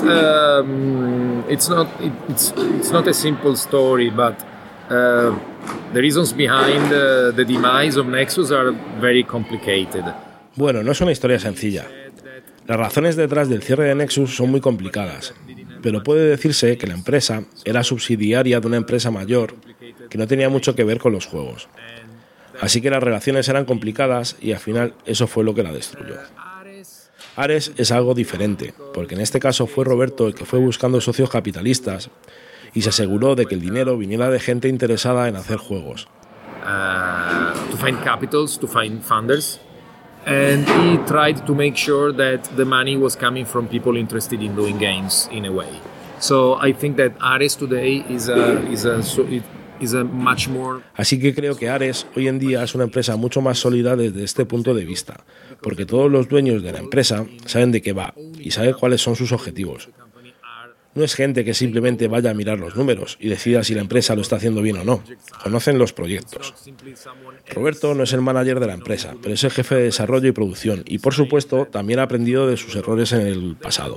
not a simple story, but the reasons behind the demise of Nexus are very complicated. Bueno, no es una historia sencilla. Las razones detrás del cierre de Nexus son muy complicadas, pero puede decirse que la empresa era subsidiaria de una empresa mayor que no tenía mucho que ver con los juegos. Así que las relaciones eran complicadas y al final eso fue lo que la destruyó. Ares es algo diferente, porque en este caso fue Roberto el que fue buscando socios capitalistas y se aseguró de que el dinero viniera de gente interesada en hacer juegos. To find capitals, to find funders. And he tried to make sure that the money was coming from people interested in doing games in a way. So I think that Ares today is a much more. Así que creo que Ares hoy en día es una empresa mucho más sólida desde este punto de vista, porque todos los dueños de la empresa saben de qué va y saben cuáles son sus objetivos. No es gente que simplemente vaya a mirar los números y decida si la empresa lo está haciendo bien o no. Conocen los proyectos. Roberto no es el manager de la empresa, pero es el jefe de desarrollo y producción y, por supuesto, también ha aprendido de sus errores en el pasado.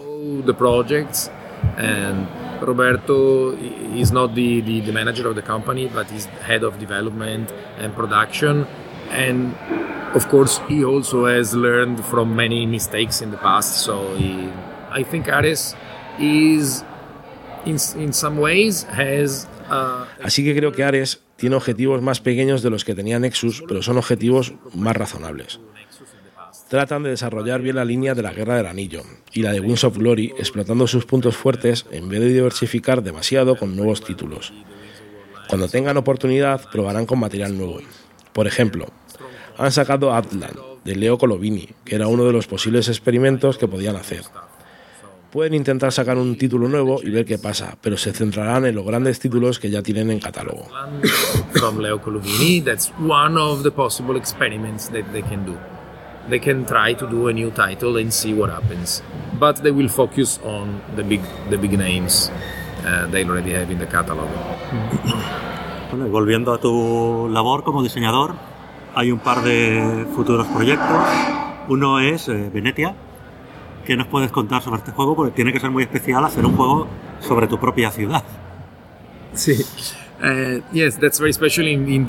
Roberto is not the manager of the company, but he's head of development and production. And, of course, he also has learned from many mistakes in the past. So I think Ares is, in some ways, has... Así que creo que Ares tiene objetivos más pequeños de los que tenía Nexus, pero son objetivos más razonables. Tratan de desarrollar bien la línea de la Guerra del Anillo y la de Wings of Glory, explotando sus puntos fuertes en vez de diversificar demasiado con nuevos títulos. Cuando tengan oportunidad, probarán con material nuevo. Por ejemplo, han sacado Atlan, de Leo Colovini, que era uno de los posibles experimentos que podían hacer. Pueden intentar sacar un título nuevo y ver qué pasa, pero se centrarán en los grandes títulos que ya tienen en catálogo. From Leo Colovini, that's one of the possible experiments that they can do. They can try to do a new title and see what happens, but they will focus on the big names they already have in the catalog. Bueno, y volviendo a tu labor como diseñador, hay un par de futuros proyectos. Uno es Venetia. ¿Qué nos puedes contar sobre este juego? Porque tiene que ser muy especial hacer un juego sobre tu propia ciudad. Sí. Yes, that's very special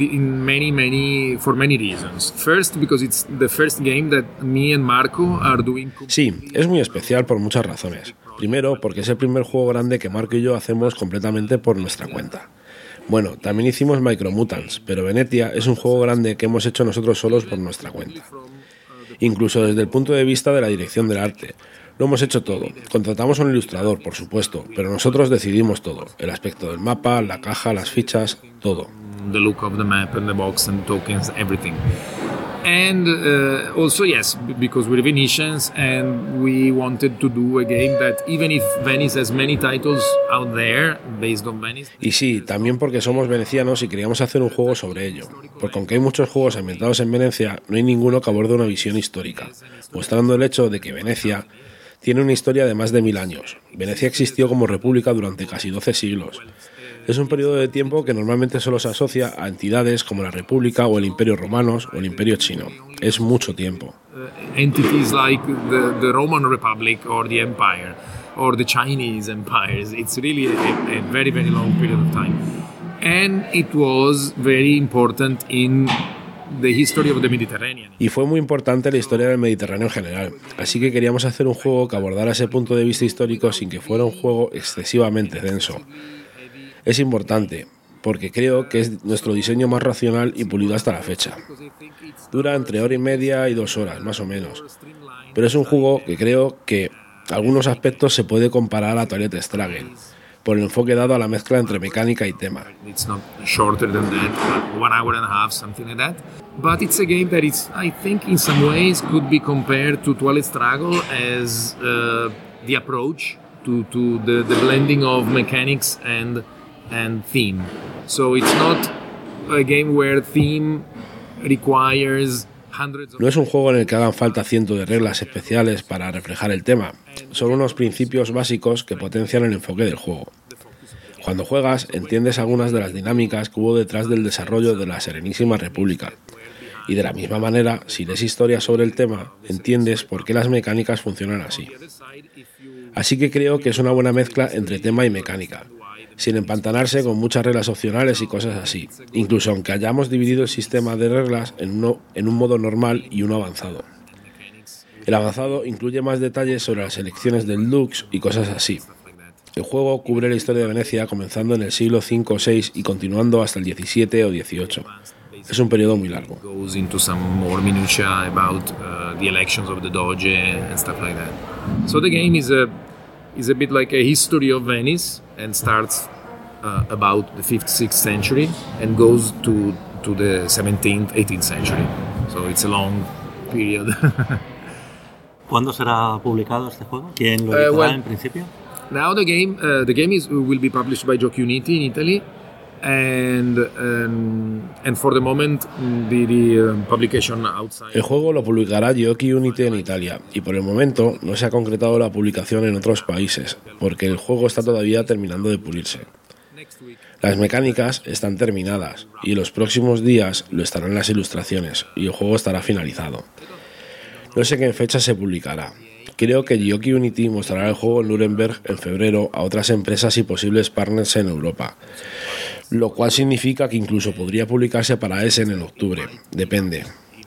for many reasons. First, because it's the first game that me and Marco are doing. Sí, es muy especial por muchas razones. Primero, porque es el primer juego grande que Marco y yo hacemos completamente por nuestra cuenta. Bueno, también hicimos Micromutants, pero Venetia es un juego grande que hemos hecho nosotros solos por nuestra cuenta. Incluso desde el punto de vista de la dirección del arte. Lo hemos hecho todo. Contratamos a un ilustrador, por supuesto, pero nosotros decidimos todo. El aspecto del mapa, la caja, las fichas, todo. The look of the map and the box and tokens, everything. And also, yes, because we're Venetians and we wanted to do a game that even if Venice has many titles out there based on Venice. Y sí, también porque somos venecianos y queríamos hacer un juego sobre ello. Porque aunque hay muchos juegos ambientados en Venecia, no hay ninguno que aborde una visión histórica, mostrando el hecho de que Venecia tiene una historia de más de 1000 años. Venecia existió como república durante casi 12 siglos. Es un periodo de tiempo que normalmente solo se asocia a entidades como la República o el Imperio Romanos o el Imperio Chino. Es mucho tiempo. Entities like the Roman Republic or the Empire or the Chinese empires. It's really a very, very long period of time. And it was very important in the history of the Mediterranean. Y fue muy importante la historia del Mediterráneo en general. Así que queríamos hacer un juego que abordara ese punto de vista histórico sin que fuera un juego excesivamente denso. Es importante, porque creo que es nuestro diseño más racional y pulido hasta la fecha. Dura entre 1:30 y 2 horas, más o menos. Pero es un juego que creo que algunos aspectos se puede comparar a Twilight Struggle, por el enfoque dado a la mezcla entre mecánica y tema. It's not shorter than that, 1 hour and a half, something like that. But it's a game that is, I think, in some ways could be compared to Twilight Struggle as the approach to the blending of mechanics and theme. So it's not a game where theme requires hundreds of... No es un juego en el que hagan falta cientos de reglas especiales para reflejar el tema. Son unos principios básicos que potencian el enfoque del juego. Cuando juegas, entiendes algunas de las dinámicas que hubo detrás del desarrollo de la Serenísima República. Y de la misma manera, si lees historia sobre el tema, entiendes por qué las mecánicas funcionan así. Así que creo que es una buena mezcla entre tema y mecánica, sin empantanarse con muchas reglas opcionales y cosas así, incluso aunque hayamos dividido el sistema de reglas en un modo normal y uno avanzado. El avanzado incluye más detalles sobre las elecciones del Dux y cosas así. El juego cubre la historia de Venecia comenzando en el siglo V o VI y continuando hasta el XVII o XVIII. Es un periodo muy largo. Goes into some more minutia about the elections of the Doge and stuff like that. So the game is a bit like a history of Venice and starts about the 5th, 6th century and goes to the 17th, 18th century. So it's a long period. ¿Cuándo será publicado este juego? ¿Quién lo editará en principio? Now the game will be published by Giochi Uniti in Italy, and for the moment the publication outside. El juego lo publicará Giochi Uniti en Italia y por el momento no se ha concretado la publicación en otros países porque el juego está todavía terminando de pulirse. Las mecánicas están terminadas y los próximos días lo estarán las ilustraciones y el juego estará finalizado. No sé qué fecha se publicará. Creo que Giochi Uniti mostrará el juego en Nuremberg en febrero a otras empresas y posibles partners en Europa, lo cual significa que incluso podría publicarse para Essen en octubre, depende.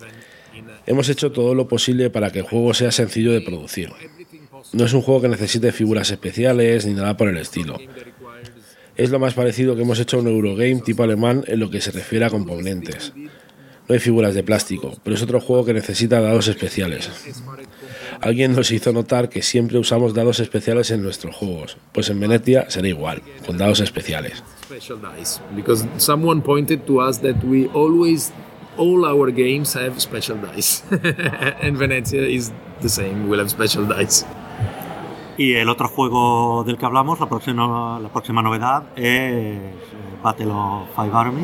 Hemos hecho todo lo posible para que el juego sea sencillo de producir. No es un juego que necesite figuras especiales ni nada por el estilo. Es lo más parecido que hemos hecho a un Eurogame tipo alemán en lo que se refiere a componentes. No hay figuras de plástico, pero es otro juego que necesita dados especiales. Alguien nos hizo notar que siempre usamos dados especiales en nuestros juegos, pues en Venetia será igual, con dados especiales. Special dice, because someone pointed to us that we always, all our games have special dice. And Venezia is the same, we'll have special dice. Y el otro juego del que hablamos, la próxima novedad, es Battle of Five Armies.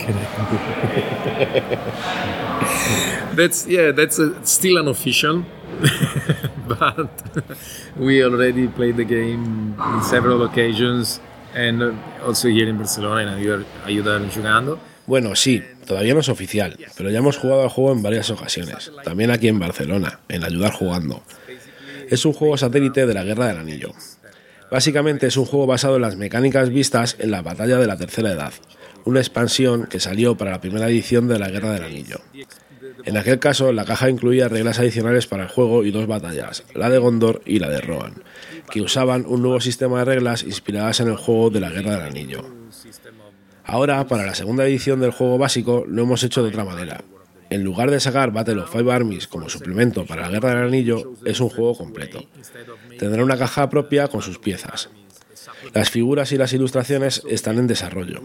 That's still unofficial, but we already played the game in several occasions, and also here in Barcelona, en Ayudar Jugando. Bueno, sí, todavía no es oficial, pero ya hemos jugado al juego en varias ocasiones, también aquí en Barcelona, en Ayudar Jugando. Es un juego satélite de la Guerra del Anillo. Básicamente es un juego basado en las mecánicas vistas en la Batalla de la Tercera Edad, una expansión que salió para la primera edición de la Guerra del Anillo. En aquel caso, la caja incluía reglas adicionales para el juego y 2 batallas, la de Gondor y la de Rohan, que usaban un nuevo sistema de reglas inspiradas en el juego de la Guerra del Anillo. Ahora, para la segunda edición del juego básico, lo hemos hecho de otra manera. En lugar de sacar Battle of Five Armies como suplemento para la Guerra del Anillo, es un juego completo. Tendrá una caja propia con sus piezas. Las figuras y las ilustraciones están en desarrollo.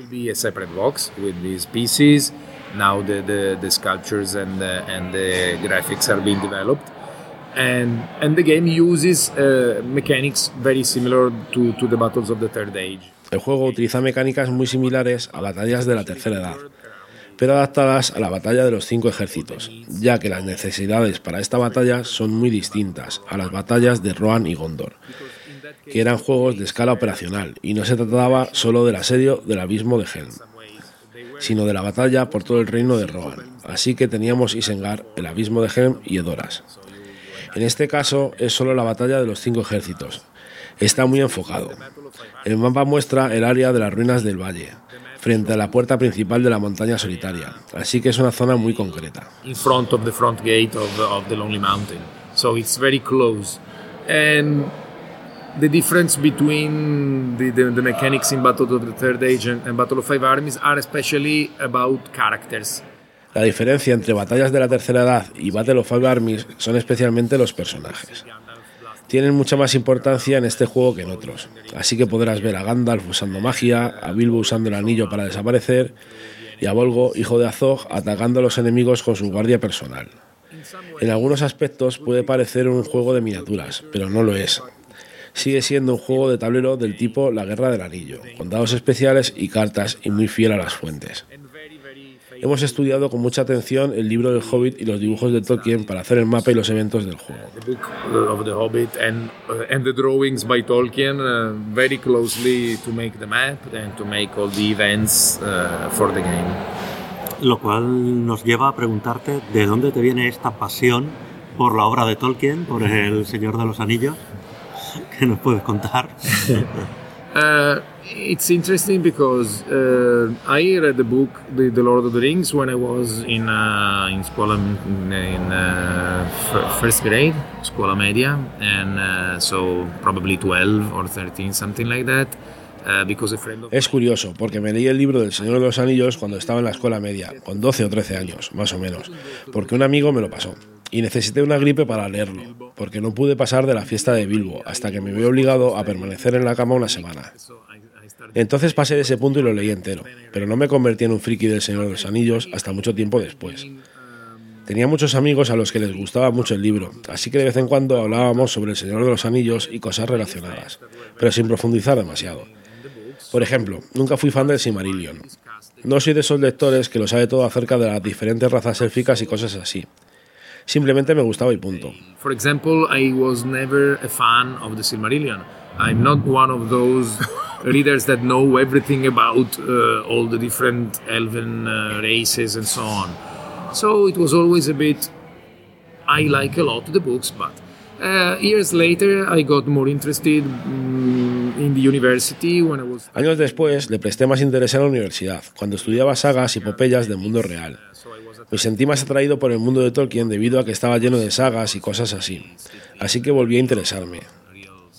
Now the sculptures and the graphics are being developed, and the game uses mechanics very similar to the battles of the Third Age. El juego utiliza mecánicas muy similares a batallas de la Tercera Edad, pero adaptadas a la batalla de los 5 ejércitos, ya que las necesidades para esta batalla son muy distintas a las batallas de Rohan y Gondor, que eran juegos de escala operacional y no se trataba solo del asedio del abismo de Helm, sino de la batalla por todo el reino de Rohan. Así que teníamos Isengard, el abismo de Helm y Edoras. En este caso es solo la batalla de los 5 ejércitos. Está muy enfocado. El mapa muestra el área de las ruinas del valle, frente a la puerta principal de la montaña solitaria, así que es una zona muy concreta. In front of the front gate of the Lonely Mountain, so it's very close. And the difference between the mechanics in Battle of the Third Age and Battle of Five Armies are especially about characters. La diferencia entre batallas de la Tercera Edad y Battle of Five Armies son especialmente los personajes. Tienen mucha más importancia en este juego que en otros, así que podrás ver a Gandalf usando magia, a Bilbo usando el anillo para desaparecer y a Bolgo, hijo de Azog, atacando a los enemigos con su guardia personal. En algunos aspectos puede parecer un juego de miniaturas, pero no lo es. Sigue siendo un juego de tablero del tipo La Guerra del Anillo, con dados especiales y cartas y muy fiel a las fuentes. Hemos estudiado con mucha atención el libro del Hobbit y los dibujos de Tolkien para hacer el mapa y los eventos del juego. The book of the Hobbit and the drawings by Tolkien very closely to make the map and to make all the events for the game. Lo cual nos lleva a preguntarte de dónde te viene esta pasión por la obra de Tolkien, por El Señor de los Anillos. ¿Qué nos puedes contar? It's interesting because I read the book, The Lord of the Rings, when I was in school in first grade, Scuola Media, and so probably 12 or 13, something like that. Es curioso, porque me leí el libro del Señor de los Anillos cuando estaba en la escuela media, con 12 o 13 años, más o menos, porque un amigo me lo pasó. Y necesité una gripe para leerlo, porque no pude pasar de la fiesta de Bilbo, hasta que me vi obligado a permanecer en la cama una semana. Entonces pasé de ese punto y lo leí entero, pero no me convertí en un friki del Señor de los Anillos hasta mucho tiempo después. Tenía muchos amigos a los que les gustaba mucho el libro, así que de vez en cuando hablábamos sobre el Señor de los Anillos y cosas relacionadas, pero sin profundizar demasiado. Por ejemplo, nunca fui fan del Silmarillion. No soy de esos lectores que lo sabe todo acerca de las diferentes razas élficas y cosas así. Simplemente me gustaba y punto. For example, I was never a fan of the Silmarillion. I'm not one of those readers that know everything about all the different elven races and so on. So it was always a bit, I like a lot the books, but years later I got more interested in the university when I was... Años después le presté más interés en la universidad, cuando estudiaba sagas y epopeyas del mundo real. Me sentí más atraído por el mundo de Tolkien debido a que estaba lleno de sagas y cosas así. Así que volví a interesarme.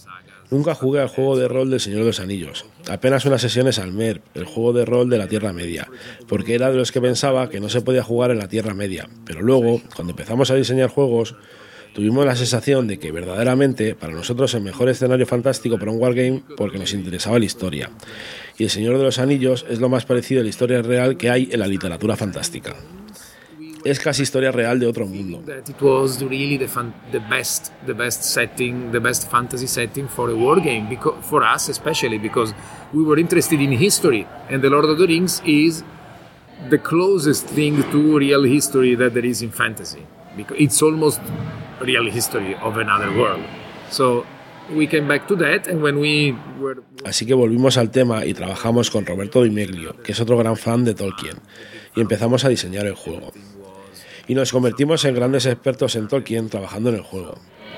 Nunca jugué al juego de rol del Señor de los Anillos, apenas unas sesiones al MERP, el juego de rol de la Tierra Media, porque era de los que pensaba que no se podía jugar en la Tierra Media, pero luego, cuando empezamos a diseñar juegos, tuvimos la sensación de que verdaderamente para nosotros el mejor escenario fantástico para un wargame porque nos interesaba la historia, y el Señor de los Anillos es lo más parecido a la historia real que hay en la literatura fantástica. Es casi historia real de otro mundo. It was really the best setting, the best fantasy setting for a war game, for us especially, because we were interested in history, and the Lord of the Rings is the closest thing to real history that there is in fantasy, because it's almost real history of another world. So we came back to that, and when we were... Así que volvimos al tema y trabajamos con Roberto Di Meglio, que es otro gran fan de Tolkien, y empezamos a diseñar el juego. Y nos convertimos en grandes expertos en Tolkien trabajando en el juego.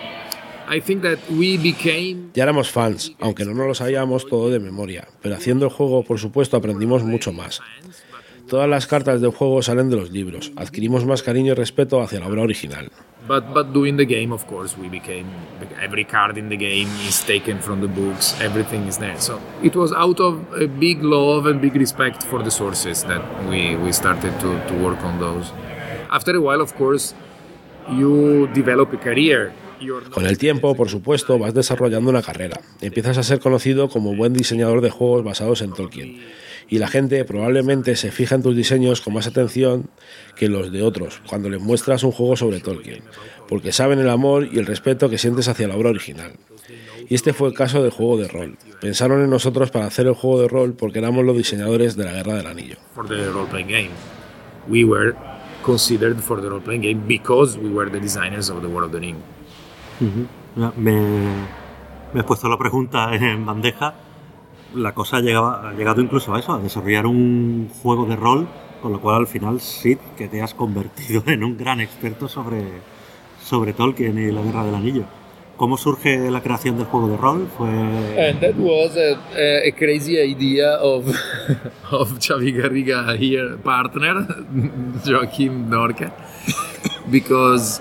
Ya éramos fans, aunque no nos lo sabíamos todo de memoria, pero haciendo el juego, por supuesto, aprendimos mucho más. Todas las cartas del juego salen de los libros, adquirimos más cariño y respeto hacia la obra original. But doing the game, of course, we became... Every card in the game is taken from the books, everything is there. So it was out of a big love and big respect for the sources that we started to work on those. After a while, of course, you develop a career. Con el tiempo, por supuesto, vas desarrollando una carrera. Empiezas a ser conocido como buen diseñador de juegos basados en Tolkien. Y la gente probablemente se fija en tus diseños con más atención que los de otros cuando les muestras un juego sobre Tolkien, porque saben el amor y el respeto que sientes hacia la obra original. Y este fue el caso del juego de rol. Pensaron en nosotros para hacer el juego de rol porque éramos los diseñadores de la Guerra del Anillo. For the role-playing game, we were considered for the role-playing game because we were the designers of the World of the Ring. Me he puesto la pregunta en bandeja. La cosa ha llegado incluso a eso, a desarrollar un juego de rol, con lo cual al final sí que te has convertido en un gran experto sobre Tolkien y la Guerra del Anillo. ¿Cómo surge la creación del juego de rol? And that was a crazy idea of Xavi Garriga here, partner, Joaquim Dorca, because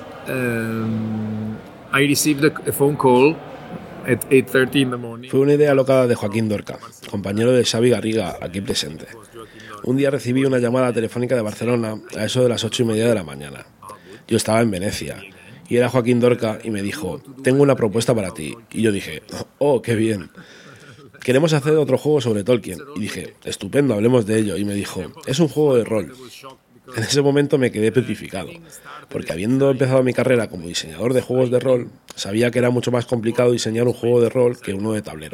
I received a phone call at 8:30 in the morning. Fue una idea loca de Joaquín Dorca, compañero de Xavi Garriga, aquí presente. Un día recibí una llamada telefónica de Barcelona a eso de las 8:30 de la mañana. Yo estaba en Venecia. Y era Joaquín Dorca y me dijo, tengo una propuesta para ti. Y yo dije, oh, qué bien. Queremos hacer otro juego sobre Tolkien. Y dije, estupendo, hablemos de ello. Y me dijo, es un juego de rol. En ese momento me quedé petrificado, porque habiendo empezado mi carrera como diseñador de juegos de rol, sabía que era mucho más complicado diseñar un juego de rol que uno de tablero.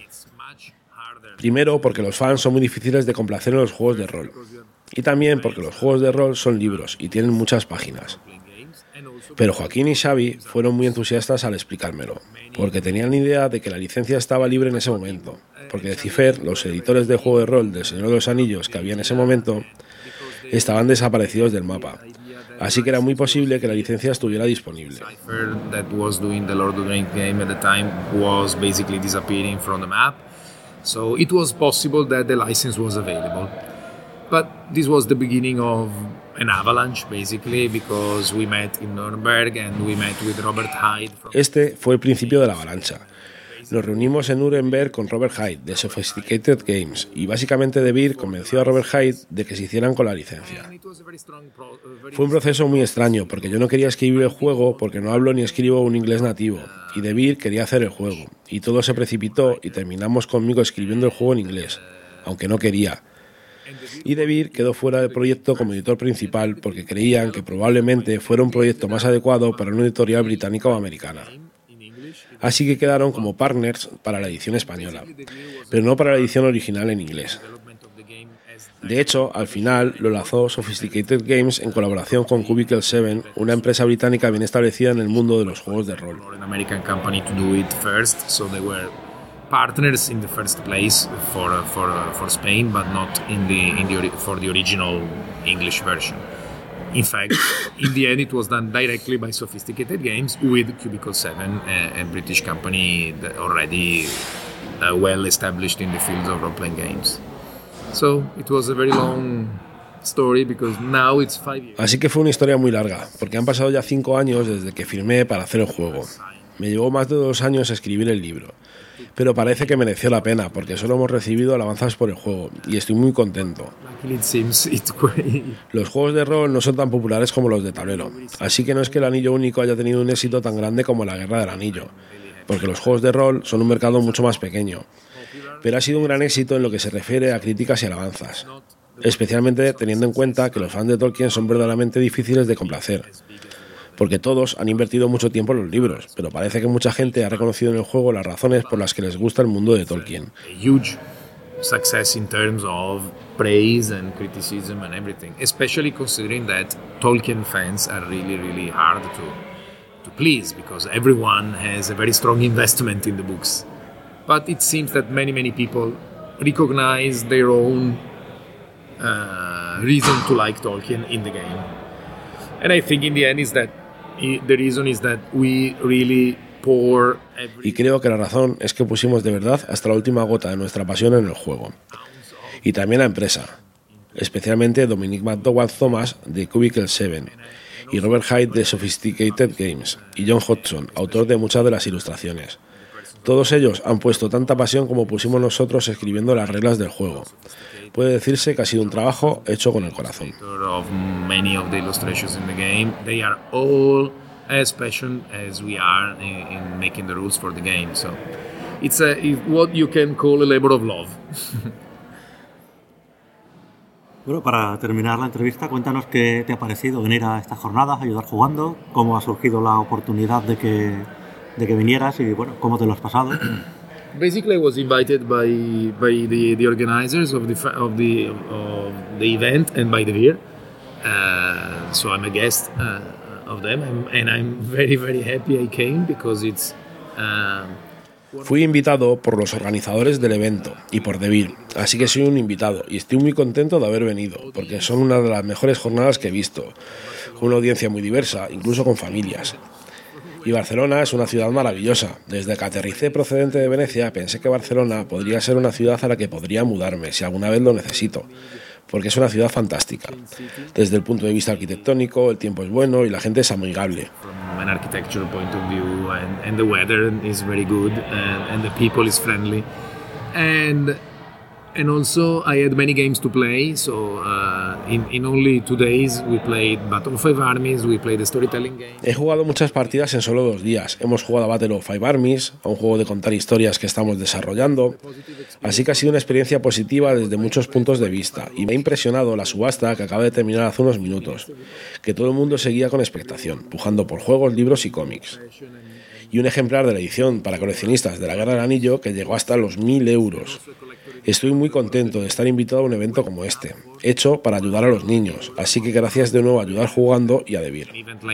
Primero, porque los fans son muy difíciles de complacer en los juegos de rol. Y también porque los juegos de rol son libros y tienen muchas páginas. Pero Joaquín y Xavi fueron muy entusiastas al explicármelo, porque tenían la idea de que la licencia estaba libre en ese momento, porque Decipher, los editores de juego de rol del Señor de los Anillos que había en ese momento, estaban desaparecidos del mapa. Así que era muy posible que la licencia estuviera disponible. That was doing the Lord of the Rings game at the time was basically disappearing from the map, so it was possible that the license was available. But this was the beginning of an avalanche, basically, because we met in Nuremberg and we met with Robert Hyde. Este fue el principio de la avalancha. Nos reunimos en Nuremberg con Robert Hyde, de Sophisticated Games, y básicamente De Beer convenció a Robert Hyde de que se hicieran con la licencia. Fue un proceso muy extraño, porque yo no quería escribir el juego porque no hablo ni escribo un inglés nativo, y De Beer quería hacer el juego, y todo se precipitó y terminamos conmigo escribiendo el juego en inglés, aunque no quería. Y De Beer quedó fuera del proyecto como editor principal porque creían que probablemente fuera un proyecto más adecuado para una editorial británica o americana. Así que quedaron como partners para la edición española, pero no para la edición original en inglés. De hecho, al final lo lanzó Sophisticated Games en colaboración con Cubicle 7, una empresa británica bien establecida en el mundo de los juegos de rol. Partners in the first place for Spain, but not for the original English version. In fact, in the end, it was done directly by Sophisticated Games with Cubicle 7, a British company that already well established in the field of role-playing games. So it was a very long story because now it's 5 years. Así que fue una historia muy larga, porque han pasado ya 5 años desde que firmé para hacer el juego. Me llevó más de 2 años escribir el libro, pero parece que mereció la pena porque solo hemos recibido alabanzas por el juego y estoy muy contento. Los juegos de rol no son tan populares como los de tablero, así que no es que el Anillo Único haya tenido un éxito tan grande como la Guerra del Anillo, porque los juegos de rol son un mercado mucho más pequeño, pero ha sido un gran éxito en lo que se refiere a críticas y alabanzas, especialmente teniendo en cuenta que los fans de Tolkien son verdaderamente difíciles de complacer, porque todos han invertido mucho tiempo en los libros, pero parece que mucha gente ha reconocido en el juego las razones por las que les gusta el mundo de Tolkien. Success in terms of praise and criticism and everything, especially considering that Tolkien fans are really hard to please because everyone has a very strong investment in the books. But it seems that many people recognize their own reason to like Tolkien in the game. And I think in the end is that the reason is that we really pour y creo que la razón es que pusimos de verdad hasta la última gota de nuestra pasión en el juego. Y también la empresa, especialmente Dominic McDowell Thomas de Cubicle 7 y Robert Hyde de Sophisticated Games y John Hodgson, autor de muchas de las ilustraciones. Todos ellos han puesto tanta pasión como pusimos nosotros escribiendo las reglas del juego. Puede decirse que ha sido un trabajo hecho con el corazón. As passionate as we are in making the rules for the game, so it's what you can call a labor of love. Bueno, para terminar la entrevista, cuéntanos qué te ha parecido venir a estas jornadas, ayudar jugando, cómo ha surgido la oportunidad de que vinieras y bueno, cómo te lo has pasado. Basically, I was invited by the organizers of the event and by the beer, so I'm a guest. Of them, and I'm very happy I came because it's. Fui invitado por los organizadores del evento y por DeVir, así que soy un invitado y estoy muy contento de haber venido, porque son una de las mejores jornadas que he visto, con una audiencia muy diversa, incluso con familias. Y Barcelona es una ciudad maravillosa. Desde que aterricé procedente de Venecia, pensé que Barcelona podría ser una ciudad a la que podría mudarme si alguna vez lo necesito, porque es una ciudad fantástica. Desde el punto de vista arquitectónico, el tiempo es bueno y la gente es amigable. From an architectural point of view, and the weather is very good, and the people is friendly, and also I had many games to play. So in only 2 days we played Battle of Five Armies, we played the storytelling game. He jugado muchas partidas en solo 2 días. Hemos jugado a Battle of Five Armies, a un juego de contar historias que estamos desarrollando. Así que ha sido una experiencia positiva desde muchos puntos de vista. Y me ha impresionado la subasta que acaba de terminar hace unos minutos, que todo el mundo seguía con expectación, pujando por juegos, libros y cómics. Y un ejemplar de la edición para coleccionistas de la Guerra del Anillo que llegó hasta los 1.000 euros. Estoy muy contento de estar invitado a un evento como este, hecho para ayudar a los niños, así que gracias de nuevo a Ayudar Jugando y a DeVir.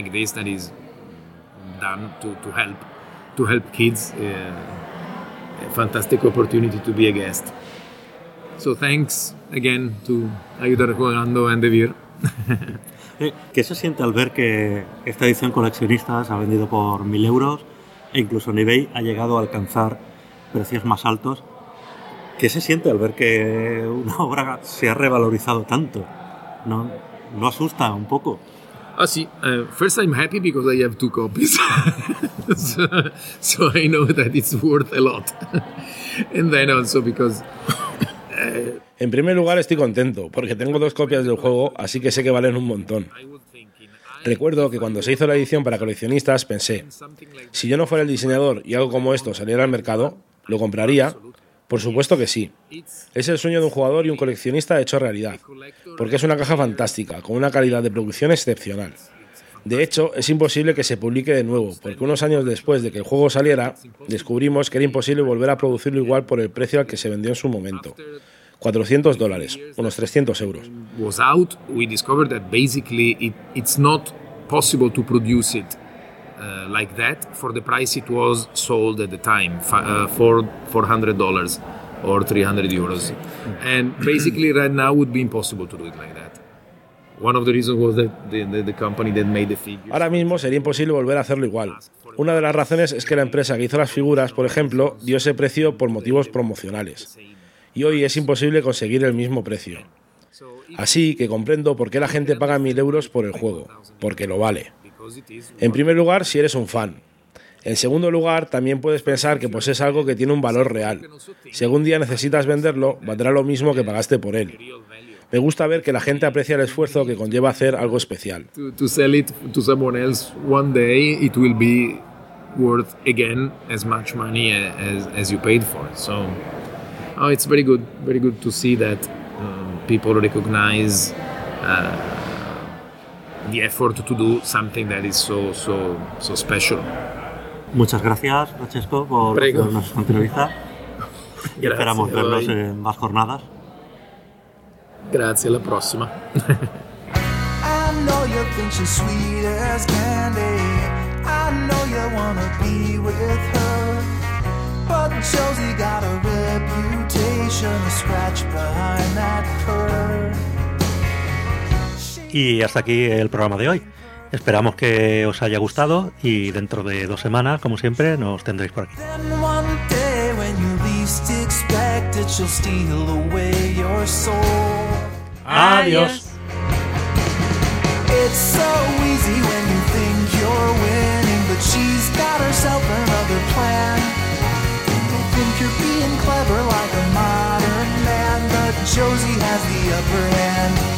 To help kids, a fantastic opportunity to be a guest. So thanks again to Ayudar Jugando and DeVir. ¿Qué se siente al ver que esta edición coleccionistas ha vendido por 1.000 euros e incluso en eBay ha llegado a alcanzar precios más altos? ¿Qué se siente al ver que una obra se ha revalorizado tanto? ¿No asusta un poco? Sí. First I'm happy because I have 2 copies. so I know that it's worth a lot. And then also because... En primer lugar estoy contento porque tengo 2 copias del juego, así que sé que valen un montón. Recuerdo que cuando se hizo la edición para coleccionistas pensé, si yo no fuera el diseñador y algo como esto saliera al mercado, ¿lo compraría? Por supuesto que sí. Es el sueño de un jugador y un coleccionista hecho realidad, porque es una caja fantástica, con una calidad de producción excepcional. De hecho, es imposible que se publique de nuevo, porque unos años después de que el juego saliera, descubrimos que era imposible volver a producirlo igual por el precio al que se vendió en su momento. $400, unos 300 euros. Was out, we discovered that basically it's not possible to produce it like that for the price it was sold at the time, for $400 or 300 euros. And basically right now would be impossible to do it like that. One of the reasons was that the company that made the figures. Ahora mismo sería imposible volver a hacerlo igual. Una de las razones es que la empresa que hizo las figuras, por ejemplo, dio ese precio por motivos promocionales. Y hoy es imposible conseguir el mismo precio. Así que comprendo por qué la gente paga 1.000 euros por el juego, porque lo vale. En primer lugar, si eres un fan. En segundo lugar, también puedes pensar que posees algo que tiene un valor real. Si algún día necesitas venderlo, valdrá lo mismo que pagaste por él. Me gusta ver que la gente aprecia el esfuerzo que conlleva hacer algo especial. To sell it to someone else one day, it will be worth again as much money as you paid for it. So it's very good to see that people recognize the effort to do something that is so special. Muchas gracias, Francesco, por darnos esta entrevista. Y esperamos vernos en más jornadas. Grazie, alla prossima. I know you think she's sweet as candy. I know you wanna be with her. But Josie got a reputation to scratch behind that purr. Y hasta aquí el programa de hoy. Esperamos que os haya gustado y dentro de 2 semanas, como siempre, nos tendréis por aquí. Adiós. It's so easy when you think you're winning, but she's got herself another plan. You think you're being clever like a modern man, but Josie has the upper hand.